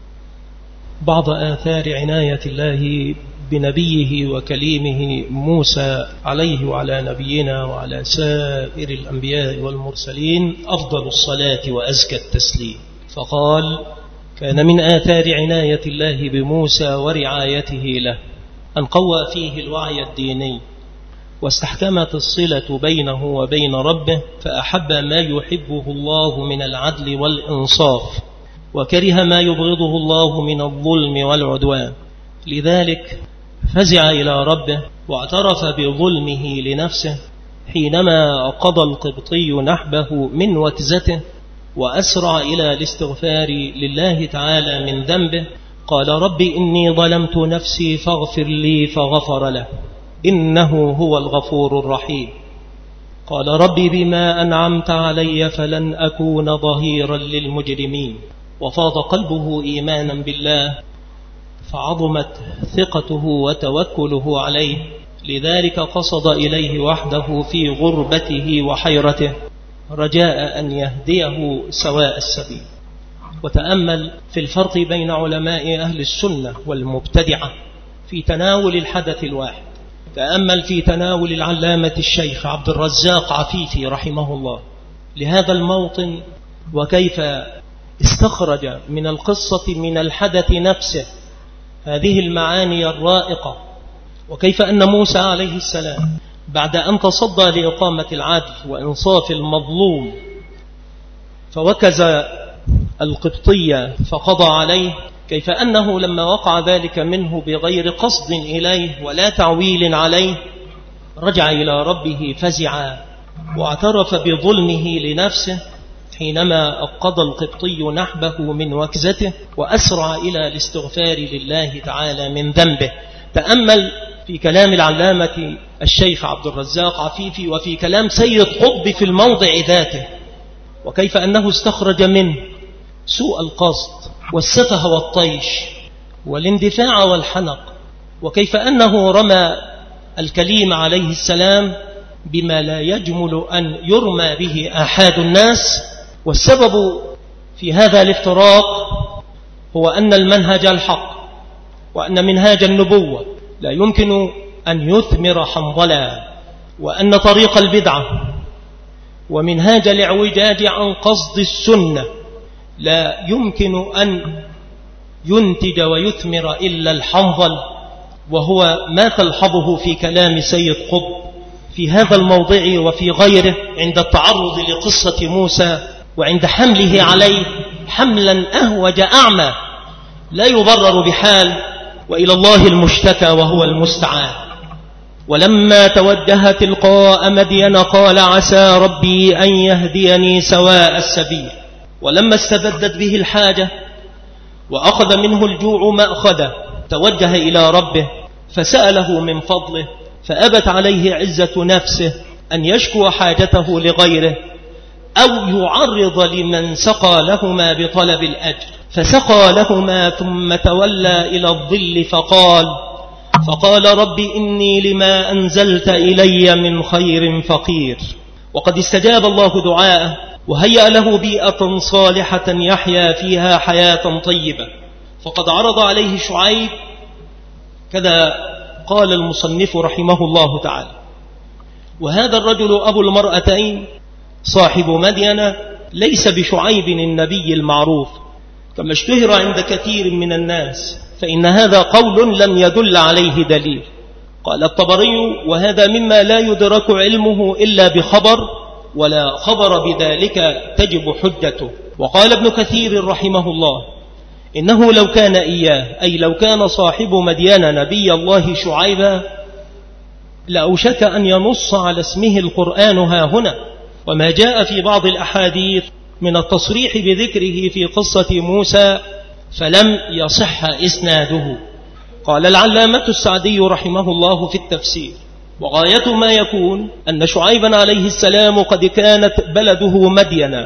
Speaker 2: بعض آثار عناية الله بنبيه وكليمه موسى عليه وعلى نبينا وعلى سائر الأنبياء والمرسلين أفضل الصلاة وأزكى التسليم. فقال: كان من آثار عناية الله بموسى ورعايته له أن قوى فيه الوعي الديني، واستحكمت الصلة بينه وبين ربه، فأحب ما يحبه الله من العدل والإنصاف، وكره ما يبغضه الله من الظلم والعدوان. لذلك فزع إلى ربه واعترف بظلمه لنفسه حينما قضى القبطي نحبه من وكزته، وأسرع إلى الاستغفار لله تعالى من ذنبه. قال: رب إني ظلمت نفسي فاغفر لي، فغفر له، إنه هو الغفور الرحيم. قال: رب بما أنعمت علي فلن أكون ظهيرا للمجرمين. وفاض قلبه إيمانا بالله، فعظمت ثقته وتوكله عليه، لذلك قصد إليه وحده في غربته وحيرته رجاء أن يهديه سواء السبيل. وتأمل في الفرق بين علماء أهل السنة والمبتدعة في تناول الحدث الواحد. تأمل في تناول العلامة الشيخ عبد الرزاق عفيفي رحمه الله لهذا الموطن، وكيف استخرج من القصة من الحدث نفسه هذه المعاني الرائقة، وكيف أن موسى عليه السلام بعد أن تصدى لإقامة العدل وإنصاف المظلوم فوكز القبطية فقضى عليه، كيف أنه لما وقع ذلك منه بغير قصد إليه ولا تعويل عليه رجع إلى ربه فزعا، واعترف بظلمه لنفسه حينما قضى القبطي نحبه من وكزته، وأسرع إلى الاستغفار لله تعالى من ذنبه. تأمل في كلام العلامة الشيخ عبد الرزاق عفيفي وفي كلام سيد قطب في الموضع ذاته، وكيف أنه استخرج منه سوء القصد والسفه والطيش والاندفاع والحنق، وكيف أنه رمى الكليم عليه السلام بما لا يجمل أن يرمى به أحد الناس. والسبب في هذا الافتراق هو أن المنهج الحق وأن منهاج النبوة لا يمكن أن يثمر حنظلا، وأن طريق البدعة ومنهاج الاعوجاج عن قصد السنة لا يمكن أن ينتج ويثمر إلا الحنظل، وهو ما تلحظه في كلام سيد قطب في هذا الموضع وفي غيره عند التعرض لقصة موسى وعند حمله عليه حملا أهوج أعمى لا يبرر بحال، وإلى الله المشتكى وهو المستعان. ولما توجه تلقاء مدين قال: عسى ربي أن يهديني سواء السبيل. ولما استبدت به الحاجة وأخذ منه الجوع مأخذه توجه إلى ربه فسأله من فضله، فأبت عليه عزة نفسه أن يشكو حاجته لغيره أو يعرض لمن سقى لهما بطلب الأجر، فسقى لهما ثم تولى إلى الظل فقال رب إني لما أنزلت إلي من خير فقير. وقد استجاب الله دعاءه وهيأ له بيئة صالحة يحيا فيها حياة طيبة. فقد عرض عليه شعيب، كذا قال المصنف رحمه الله تعالى: وهذا الرجل أبو المرأتين صاحب مدين ليس بشعيب النبي المعروف كما اشتهر عند كثير من الناس، فإن هذا قول لم يدل عليه دليل. قال الطبري: وهذا مما لا يدرك علمه إلا بخبر، ولا خبر بذلك تجب حجته. وقال ابن كثير رحمه الله: إنه لو كان إياه، أي لو كان صاحب مدين نبي الله شعيبا، لأوشك أن ينص على اسمه القرآن ها هنا، وما جاء في بعض الأحاديث من التصريح بذكره في قصة موسى فلم يصح إسناده. قال العلامة السعدي رحمه الله في التفسير: وغاية ما يكون أن شعيبا عليه السلام قد كانت بلده مدينة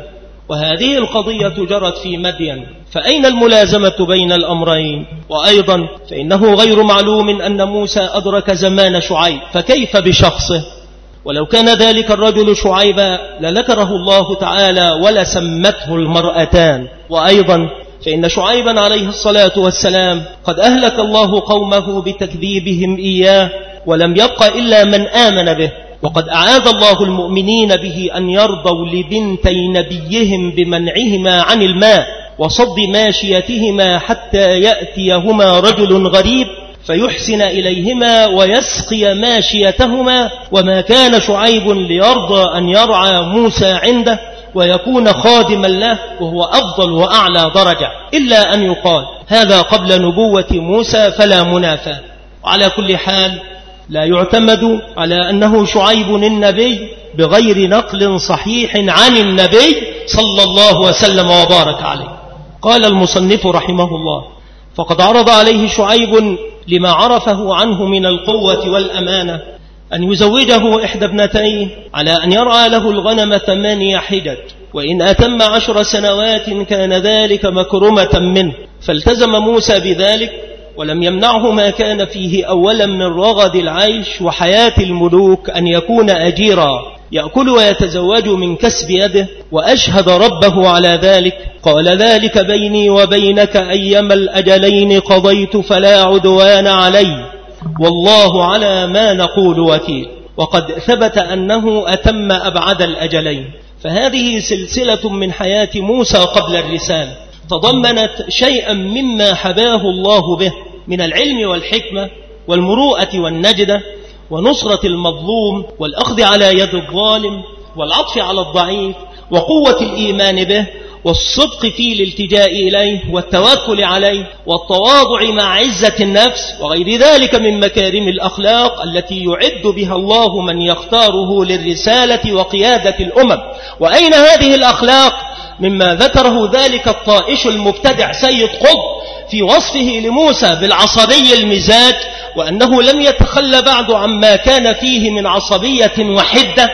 Speaker 2: وهذه القضية جرت في مدين، فأين الملازمة بين الأمرين؟ وأيضا فإنه غير معلوم أن موسى أدرك زمان شعيب، فكيف بشخصه؟ ولو كان ذلك الرجل شعيبا لذكره الله تعالى ولسمته المرأتان. وأيضا فإن شعيبا عليه الصلاة والسلام قد أهلك الله قومه بتكذيبهم إياه، ولم يبق إلا من آمن به، وقد أعاذ الله المؤمنين به أن يرضوا لبنتي نبيهم بمنعهما عن الماء وصد ماشيتهما حتى يأتيهما رجل غريب فيحسن إليهما ويسقي ماشيتهما، وما كان شعيب ليرضى أن يرعى موسى عنده ويكون خادما له، وهو أفضل وأعلى درجة، إلا أن يقال هذا قبل نبوة موسى فلا منافاة. وعلى كل حال لا يعتمد على أنه شعيب النبي بغير نقل صحيح عن النبي صلى الله وسلم وبارك عليه. قال المصنف رحمه الله: فقد عرض عليه شعيب لما عرفه عنه من القوة والأمانة أن يزوجه إحدى ابنتيه على أن يرعى له الغنم 8 حجج، وإن أتم 10 سنوات كان ذلك مكرمة منه، فالتزم موسى بذلك ولم يمنعه ما كان فيه أولا من رغد العيش وحياة الملوك أن يكون أجيرا يأكل ويتزوج من كسب يده، وأشهد ربه على ذلك. قال: ذلك بيني وبينك أيما الأجلين قضيت فلا عدوان علي، والله على ما نقول وكيل. وقد ثبت أنه أتم أبعد الأجلين. فهذه سلسلة من حياة موسى قبل الرسالة، تضمنت شيئا مما حباه الله به من العلم والحكمة والمروءة والنجدة ونصرة المظلوم والأخذ على يد الظالم والعطف على الضعيف وقوة الإيمان به والصدق في الالتجاء إليه والتوكل عليه والتواضع مع عزة النفس وغير ذلك من مكارم الأخلاق التي يعد بها الله من يختاره للرسالة وقيادة الأمم. وأين هذه الأخلاق مما ذكره ذلك الطائش المبتدع سيد قطب في وصفه لموسى بالعصبي المزاج، وأنه لم يتخلى بعد عما كان فيه من عصبية وحدة،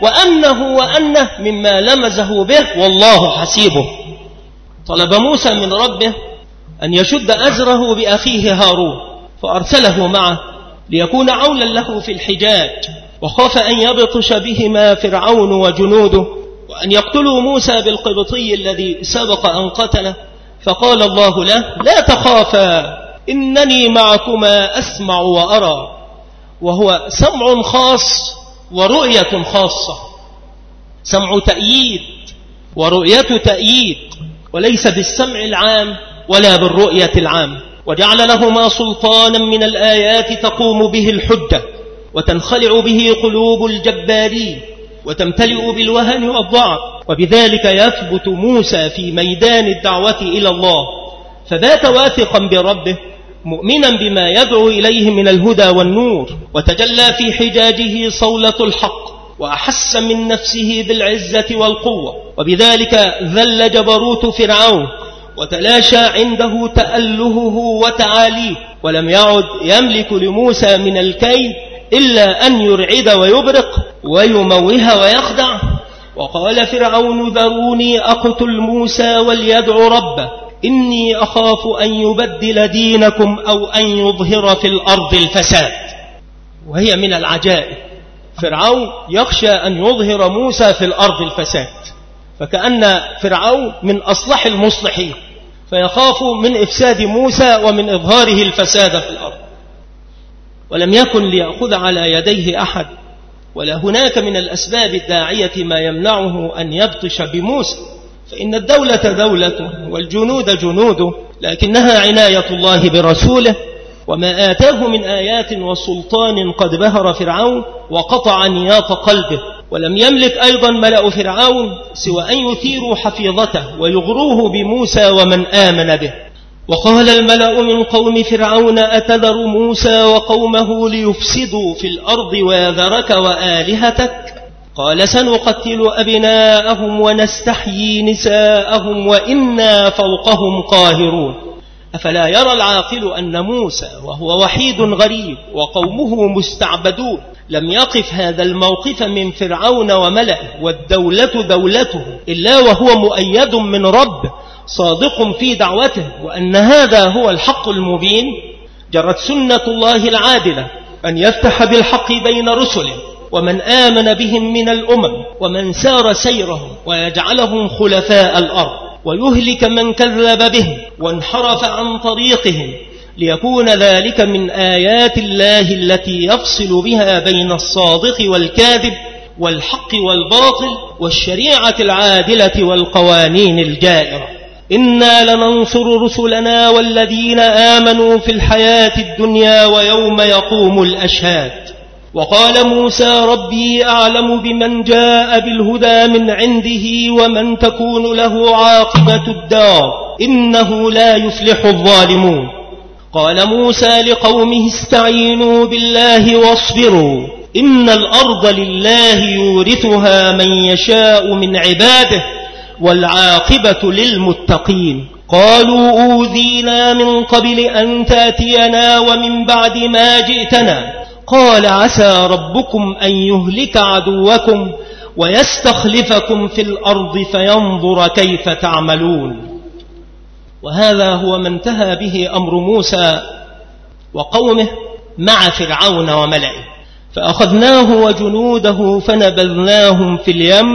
Speaker 2: وأنه مما لمزه به والله حسيبه. طلب موسى من ربه أن يشد أزره بأخيه هارون، فأرسله معه ليكون عونا له في الحجاج، وخاف أن يبطش بهما فرعون وجنوده وأن يقتلوا موسى بالقبطي الذي سبق أن قتله. فقال الله له: لا تخافا إنني معكما أسمع وأرى. وهو سمع خاص ورؤية خاصة، سمع تأييد ورؤية تأييد، وليس بالسمع العام ولا بالرؤية العام. وجعل لهما سلطانا من الآيات تقوم به الحجة وتنخلع به قلوب الجبارين وتمتلئ بالوهن والضعف، وبذلك يثبت موسى في ميدان الدعوة إلى الله، فبات واثقا بربه مؤمنا بما يدعو إليه من الهدى والنور، وتجلى في حجاجه صولة الحق، وأحس من نفسه بالعزة والقوة، وبذلك ذل جبروت فرعون وتلاشى عنده تألهه وتعاليه، ولم يعد يملك لموسى من الكيد إلا أن يرعد ويبرق ويموه ويخدع. وقال فرعون: ذروني أقتل موسى وليدع ربه إني أخاف أن يبدل دينكم أو أن يظهر في الأرض الفساد. وهي من العجائب، فرعون يخشى أن يظهر موسى في الأرض الفساد، فكأن فرعون من أصلح المصلحين، فيخاف من إفساد موسى ومن إظهاره الفساد في الأرض. ولم يكن ليأخذ على يديه أحد، ولا هناك من الأسباب الداعية ما يمنعه أن يبطش بموسى، فإن الدولة دولته والجنود جنوده، لكنها عناية الله برسوله، وما آتاه من آيات وسلطان قد بهر فرعون وقطع نياط قلبه. ولم يملك أيضا ملأ فرعون سوى أن يثيروا حفيظته ويغروه بموسى ومن آمن به. وقال الملأ من قوم فرعون: أتذر موسى وقومه ليفسدوا في الأرض ويذرك وآلهتك؟ قال: سنقتل أبناءهم ونستحيي نساءهم وإنا فوقهم قاهرون. أفلا يرى العاقل أن موسى وهو وحيد غريب وقومه مستعبدون لم يقف هذا الموقف من فرعون وملئه والدولة دولته إلا وهو مؤيد من رب صادق في دعوته، وأن هذا هو الحق المبين؟ جرت سنة الله العادلة أن يفتح بالحق بين رسله ومن آمن بهم من الأمم ومن سار سيرهم ويجعلهم خلفاء الأرض، ويهلك من كذب بهم وانحرف عن طريقهم، ليكون ذلك من آيات الله التي يفصل بها بين الصادق والكاذب والحق والباطل والشريعة العادلة والقوانين الجائرة. إنا لننصر رسلنا والذين آمنوا في الحياة الدنيا ويوم يقوم الأشهاد. وقال موسى ربي أعلم بمن جاء بالهدى من عنده ومن تكون له عاقبة الدار إنه لا يفلح الظالمون. قال موسى لقومه استعينوا بالله واصبروا إن الأرض لله يورثها من يشاء من عباده والعاقبة للمتقين. قالوا أوذينا من قبل أن تأتينا ومن بعد ما جئتنا قال عسى ربكم أن يهلك عدوكم ويستخلفكم في الأرض فينظر كيف تعملون. وهذا هو ما انتهى به أمر موسى وقومه مع فرعون وملئه، فأخذناه وجنوده فنبذناهم في اليم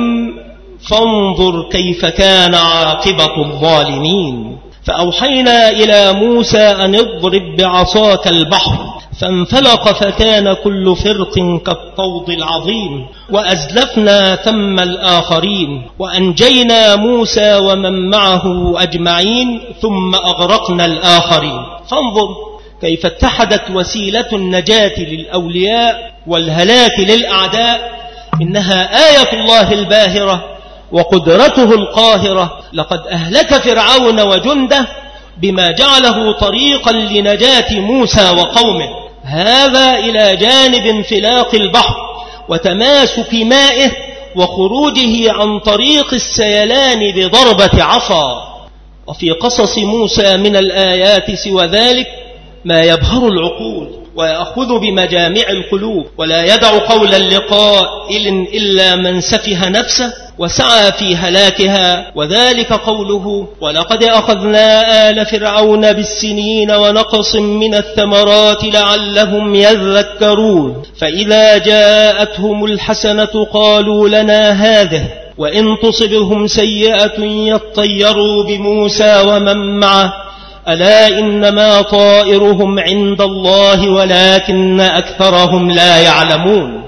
Speaker 2: فانظر كيف كان عاقبة الظالمين. فأوحينا إلى موسى أن اضرب بعصاك البحر فانفلق فكان كل فرق كالطود العظيم وأزلفنا ثم الآخرين وأنجينا موسى ومن معه أجمعين ثم أغرقنا الآخرين. فانظر كيف اتحدت وسيلة النجاة للأولياء والهلاك للأعداء. إنها آية الله الباهرة وقدرته القاهرة. لقد أهلك فرعون وجنده بما جعله طريقا لنجاة موسى وقومه، هذا إلى جانب انفلاق البحر وتماسك مائه وخروجه عن طريق السيلان بضربة عصا. وفي قصص موسى من الآيات سوى ذلك ما يبهر العقول ويأخذ بمجامع القلوب، ولا يدع قولا لقائل إلا من سفه نفسه وسعى في هلاكها. وذلك قوله ولقد أخذنا آل فرعون بالسنين ونقص من الثمرات لعلهم يذكرون فإذا جاءتهم الحسنة قالوا لنا هذه وإن تصبهم سيئة يطيروا بموسى ومن معه ألا إنما طائرهم عند الله ولكن أكثرهم لا يعلمون.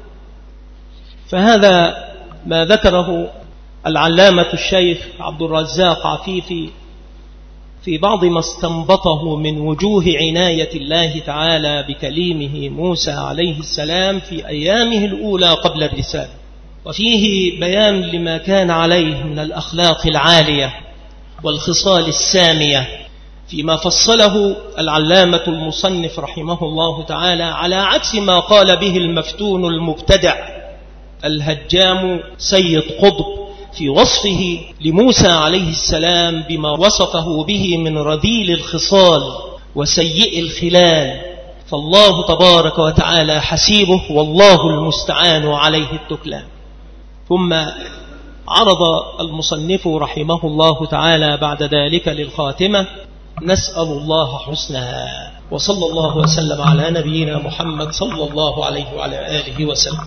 Speaker 2: فهذا ما ذكره العلامة الشيخ عبد الرزاق عفيفي في بعض ما استنبطه من وجوه عناية الله تعالى بكليمه موسى عليه السلام في أيامه الأولى قبل الرسالة، وفيه بيان لما كان عليه من الأخلاق العالية والخصال السامية، فيما فصله العلامة المصنف رحمه الله تعالى على عكس ما قال به المفتون المبتدع الهجام سيد قطب في وصفه لموسى عليه السلام بما وصفه به من رذيل الخصال وسيء الخلال. فالله تبارك وتعالى حسيبه والله المستعان عليه التكلان. ثم عرض المصنف رحمه الله تعالى بعد ذلك للخاتمة نسأل الله حسنها، وصلى الله وسلم على نبينا محمد صلى الله عليه وعلى آله وسلم.